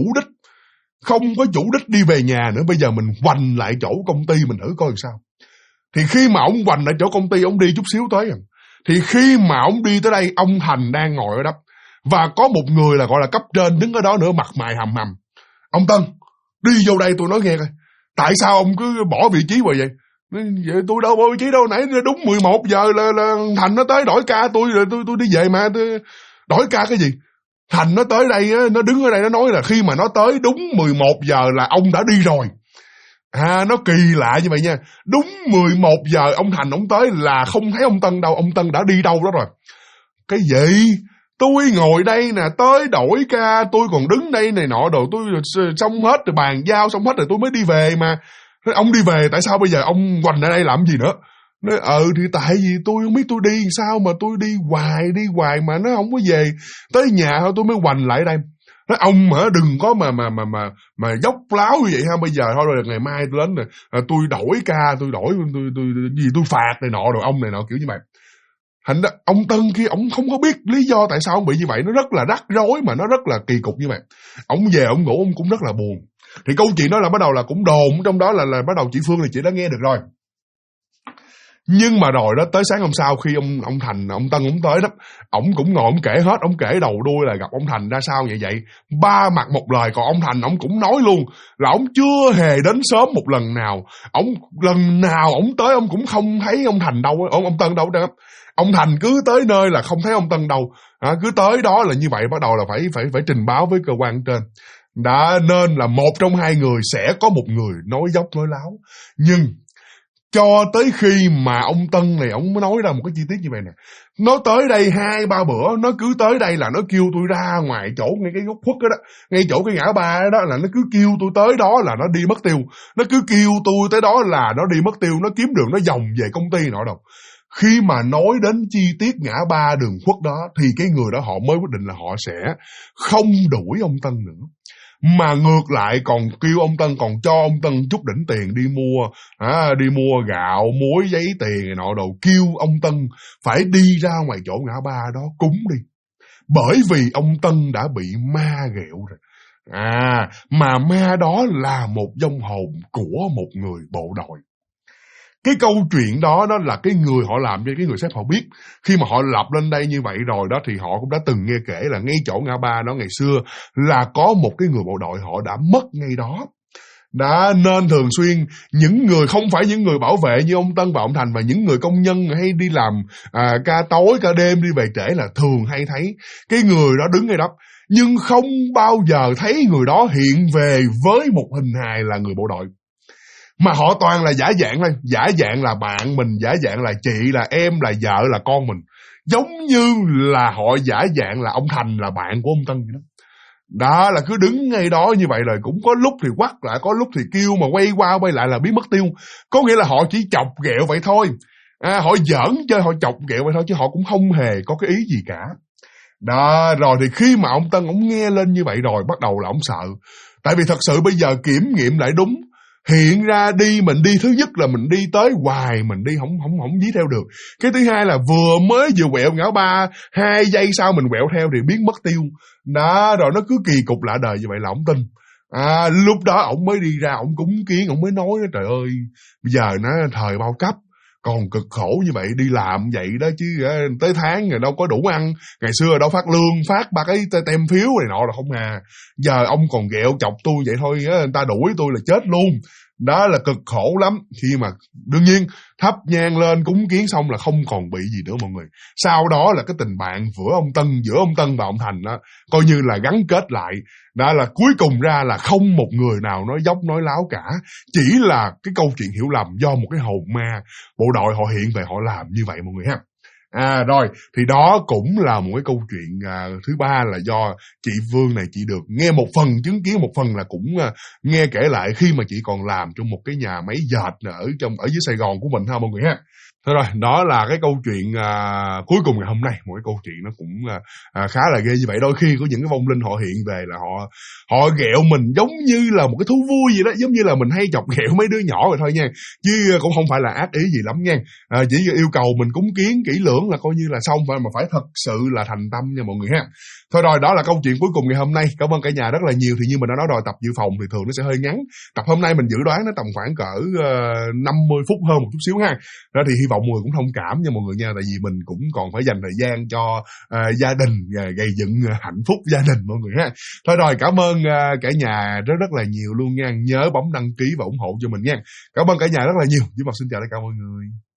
đích đi về nhà nữa, bây giờ mình hoành lại chỗ công ty mình thử coi làm sao. Thì khi mà ông hoành lại chỗ công ty, ông đi chút xíu tới, thì khi mà ông đi tới đây, ông Thành đang ngồi ở đó, và có một người là gọi là cấp trên đứng ở đó nữa, mặt mày hầm hầm. Ông Tân, đi vô đây tôi nói nghe coi, tại sao ông cứ bỏ vị trí vậy? Vậy tôi đâu bỏ vị trí đâu, nãy đúng 11 giờ là Thành nó tới đổi ca tôi rồi tôi đi về mà, tôi đổi ca cái gì? Thành nó tới đây, nó đứng ở đây nó nói là khi mà nó tới đúng 11 giờ là ông đã đi rồi. Nó kỳ lạ như vậy nha. Đúng 11 giờ ông Thành ông tới là không thấy ông Tân đâu, ông Tân đã đi đâu đó rồi. Cái gì? Tôi ngồi đây nè, tới đổi ca, tôi còn đứng đây này nọ đồ, tôi xong hết rồi, bàn giao xong hết rồi tôi mới đi về mà. Ông đi về, tại sao bây giờ ông quanh ở đây làm gì nữa? Nói, thì tại vì tôi không biết tôi đi sao mà tôi đi hoài mà nó không có về. Tới nhà thôi tôi mới quanh lại đây. Nói ông mà đừng có mà dốc láo như vậy ha, bây giờ thôi rồi ngày mai tôi đến rồi, tôi đổi ca, tôi phạt này nọ rồi ông này nọ kiểu như vậy. Thành ra ông Tân kia ông không có biết lý do tại sao ông bị như vậy, nó rất là rắc rối mà nó rất là kỳ cục như vậy. Ông về ông ngủ ông cũng rất là buồn. Thì câu chuyện đó là bắt đầu là cũng đồn trong đó là bắt đầu chị Phương thì chị đã nghe được rồi. Nhưng mà rồi đó, tới sáng hôm sau khi ông Thành, ông Tân ông tới đó, ông cũng ngồi ông kể hết, ông kể đầu đuôi là gặp ông Thành ra sao vậy. Ba mặt một lời. Còn ông Thành ông cũng nói luôn là ông chưa hề đến sớm một lần nào. Lần nào ông tới ông cũng không thấy ông Thành đâu, ông Tân đâu đó. Ông Thành cứ tới nơi là không thấy ông Tân đâu. Cứ tới đó là như vậy, bắt đầu là phải trình báo với cơ quan trên. Đã nên là một trong hai người sẽ có một người nói dốc nói láo. Nhưng cho tới khi mà ông Tân này ông mới nói ra một cái chi tiết như vậy nè. Nó tới đây 2-3 bữa, nó cứ tới đây là nó kêu tôi ra ngoài chỗ ngay cái góc khuất đó, ngay chỗ cái ngã ba đó là nó cứ kêu tôi tới đó là nó đi mất tiêu. Nó cứ kêu tôi tới đó là nó đi mất tiêu, nó kiếm đường nó vòng về công ty nọ đâu. Khi mà nói đến chi tiết ngã ba đường khuất đó thì cái người đó họ mới quyết định là họ sẽ không đuổi ông Tân nữa, mà ngược lại còn kêu ông Tân, còn cho ông Tân chút đỉnh tiền đi mua gạo, muối, giấy tiền nọ đồ, kêu ông Tân phải đi ra ngoài chỗ ngã ba đó cúng đi, bởi vì ông Tân đã bị ma ghẹo rồi. Mà ma đó là một vong hồn của một người bộ đội. Cái câu chuyện đó là cái người họ làm cho cái người sếp họ biết. Khi mà họ lập lên đây như vậy rồi đó thì họ cũng đã từng nghe kể là ngay chỗ ngã ba đó ngày xưa là có một cái người bộ đội họ đã mất ngay đó. Nên thường xuyên những người không phải những người bảo vệ như ông Tân và ông Thành, và những người công nhân hay đi làm ca tối ca đêm đi về trễ là thường hay thấy cái người đó đứng ngay đó, nhưng không bao giờ thấy người đó hiện về với một hình hài là người bộ đội. Mà họ toàn là giả dạng thôi, giả dạng là bạn mình, giả dạng là chị, là em, là vợ, là con mình. Giống như là họ giả dạng là ông Thành là bạn của ông Tân vậy đó. Đó là cứ đứng ngay đó như vậy rồi cũng có lúc thì quắt lại, có lúc thì kêu mà quay qua quay lại là biến mất tiêu. Có nghĩa là họ chỉ chọc ghẹo vậy thôi. Họ giỡn chơi, họ chọc ghẹo vậy thôi chứ họ cũng không hề có cái ý gì cả. Đó, rồi thì khi mà ông Tân ông nghe lên như vậy rồi bắt đầu là ông sợ. Tại vì thật sự bây giờ kiểm nghiệm lại đúng, hiện ra mình đi thứ nhất là mình đi tới hoài, mình đi không dí theo được. Cái thứ hai là vừa quẹo ngã ba, 2 giây sau mình quẹo theo thì biến mất tiêu. Đó, rồi nó cứ kỳ cục lạ đời như vậy là ông tin. Lúc đó ổng mới đi ra, ổng cúng kiến, ổng mới nói đó, trời ơi, bây giờ nó thời bao cấp, còn cực khổ như vậy, đi làm vậy đó chứ tới tháng rồi đâu có đủ ăn. Ngày xưa đâu phát lương, phát ba cái tem phiếu này nọ là không à. Giờ ông còn ghẹo chọc tôi vậy thôi, người ta đuổi tôi là chết luôn. Đó là cực khổ lắm. Khi mà đương nhiên thắp nhang lên cúng kiến xong là không còn bị gì nữa mọi người. Sau đó là cái tình bạn giữa ông Tân và ông Thành đó, coi như là gắn kết lại. Đó là cuối cùng ra là không một người nào nói dốc nói láo cả. Chỉ là cái câu chuyện hiểu lầm do một cái hồn ma bộ đội họ hiện về họ làm như vậy mọi người ha. Rồi, thì đó cũng là một cái câu chuyện thứ ba, là do chị Vương này chị được nghe một phần, chứng kiến một phần, là cũng nghe kể lại khi mà chị còn làm trong một cái nhà máy dệt ở dưới Sài Gòn của mình ha mọi người ha. Thôi rồi, đó là cái câu chuyện cuối cùng ngày hôm nay. Một cái câu chuyện nó cũng khá là ghê như vậy. Đôi khi có những cái vong linh họ hiện về là họ ghẹo mình giống như là một cái thú vui vậy đó. Giống như là mình hay chọc ghẹo mấy đứa nhỏ rồi thôi nha. Chứ cũng không phải là ác ý gì lắm nha. Chỉ yêu cầu mình cúng kiến kỹ lưỡng là coi như là xong. Mà phải thật sự là thành tâm nha mọi người ha. Thôi rồi, đó là câu chuyện cuối cùng ngày hôm nay. Cảm ơn cả nhà rất là nhiều. Thì như mình đã nói rồi, tập dự phòng thì thường nó sẽ hơi ngắn. Tập hôm nay mình dự đoán nó tầm khoảng cỡ 50 phút hơn một chút xíu ha. Đó thì hy vọng mọi người cũng thông cảm nha mọi người nha. Tại vì mình cũng còn phải dành thời gian cho gia đình, gây dựng hạnh phúc gia đình mọi người ha. Thôi rồi, cảm ơn cả nhà rất là nhiều luôn nha. Nhớ bấm đăng ký và ủng hộ cho mình nha. Cảm ơn cả nhà rất là nhiều. Với Mật xin chào tất cả mọi người.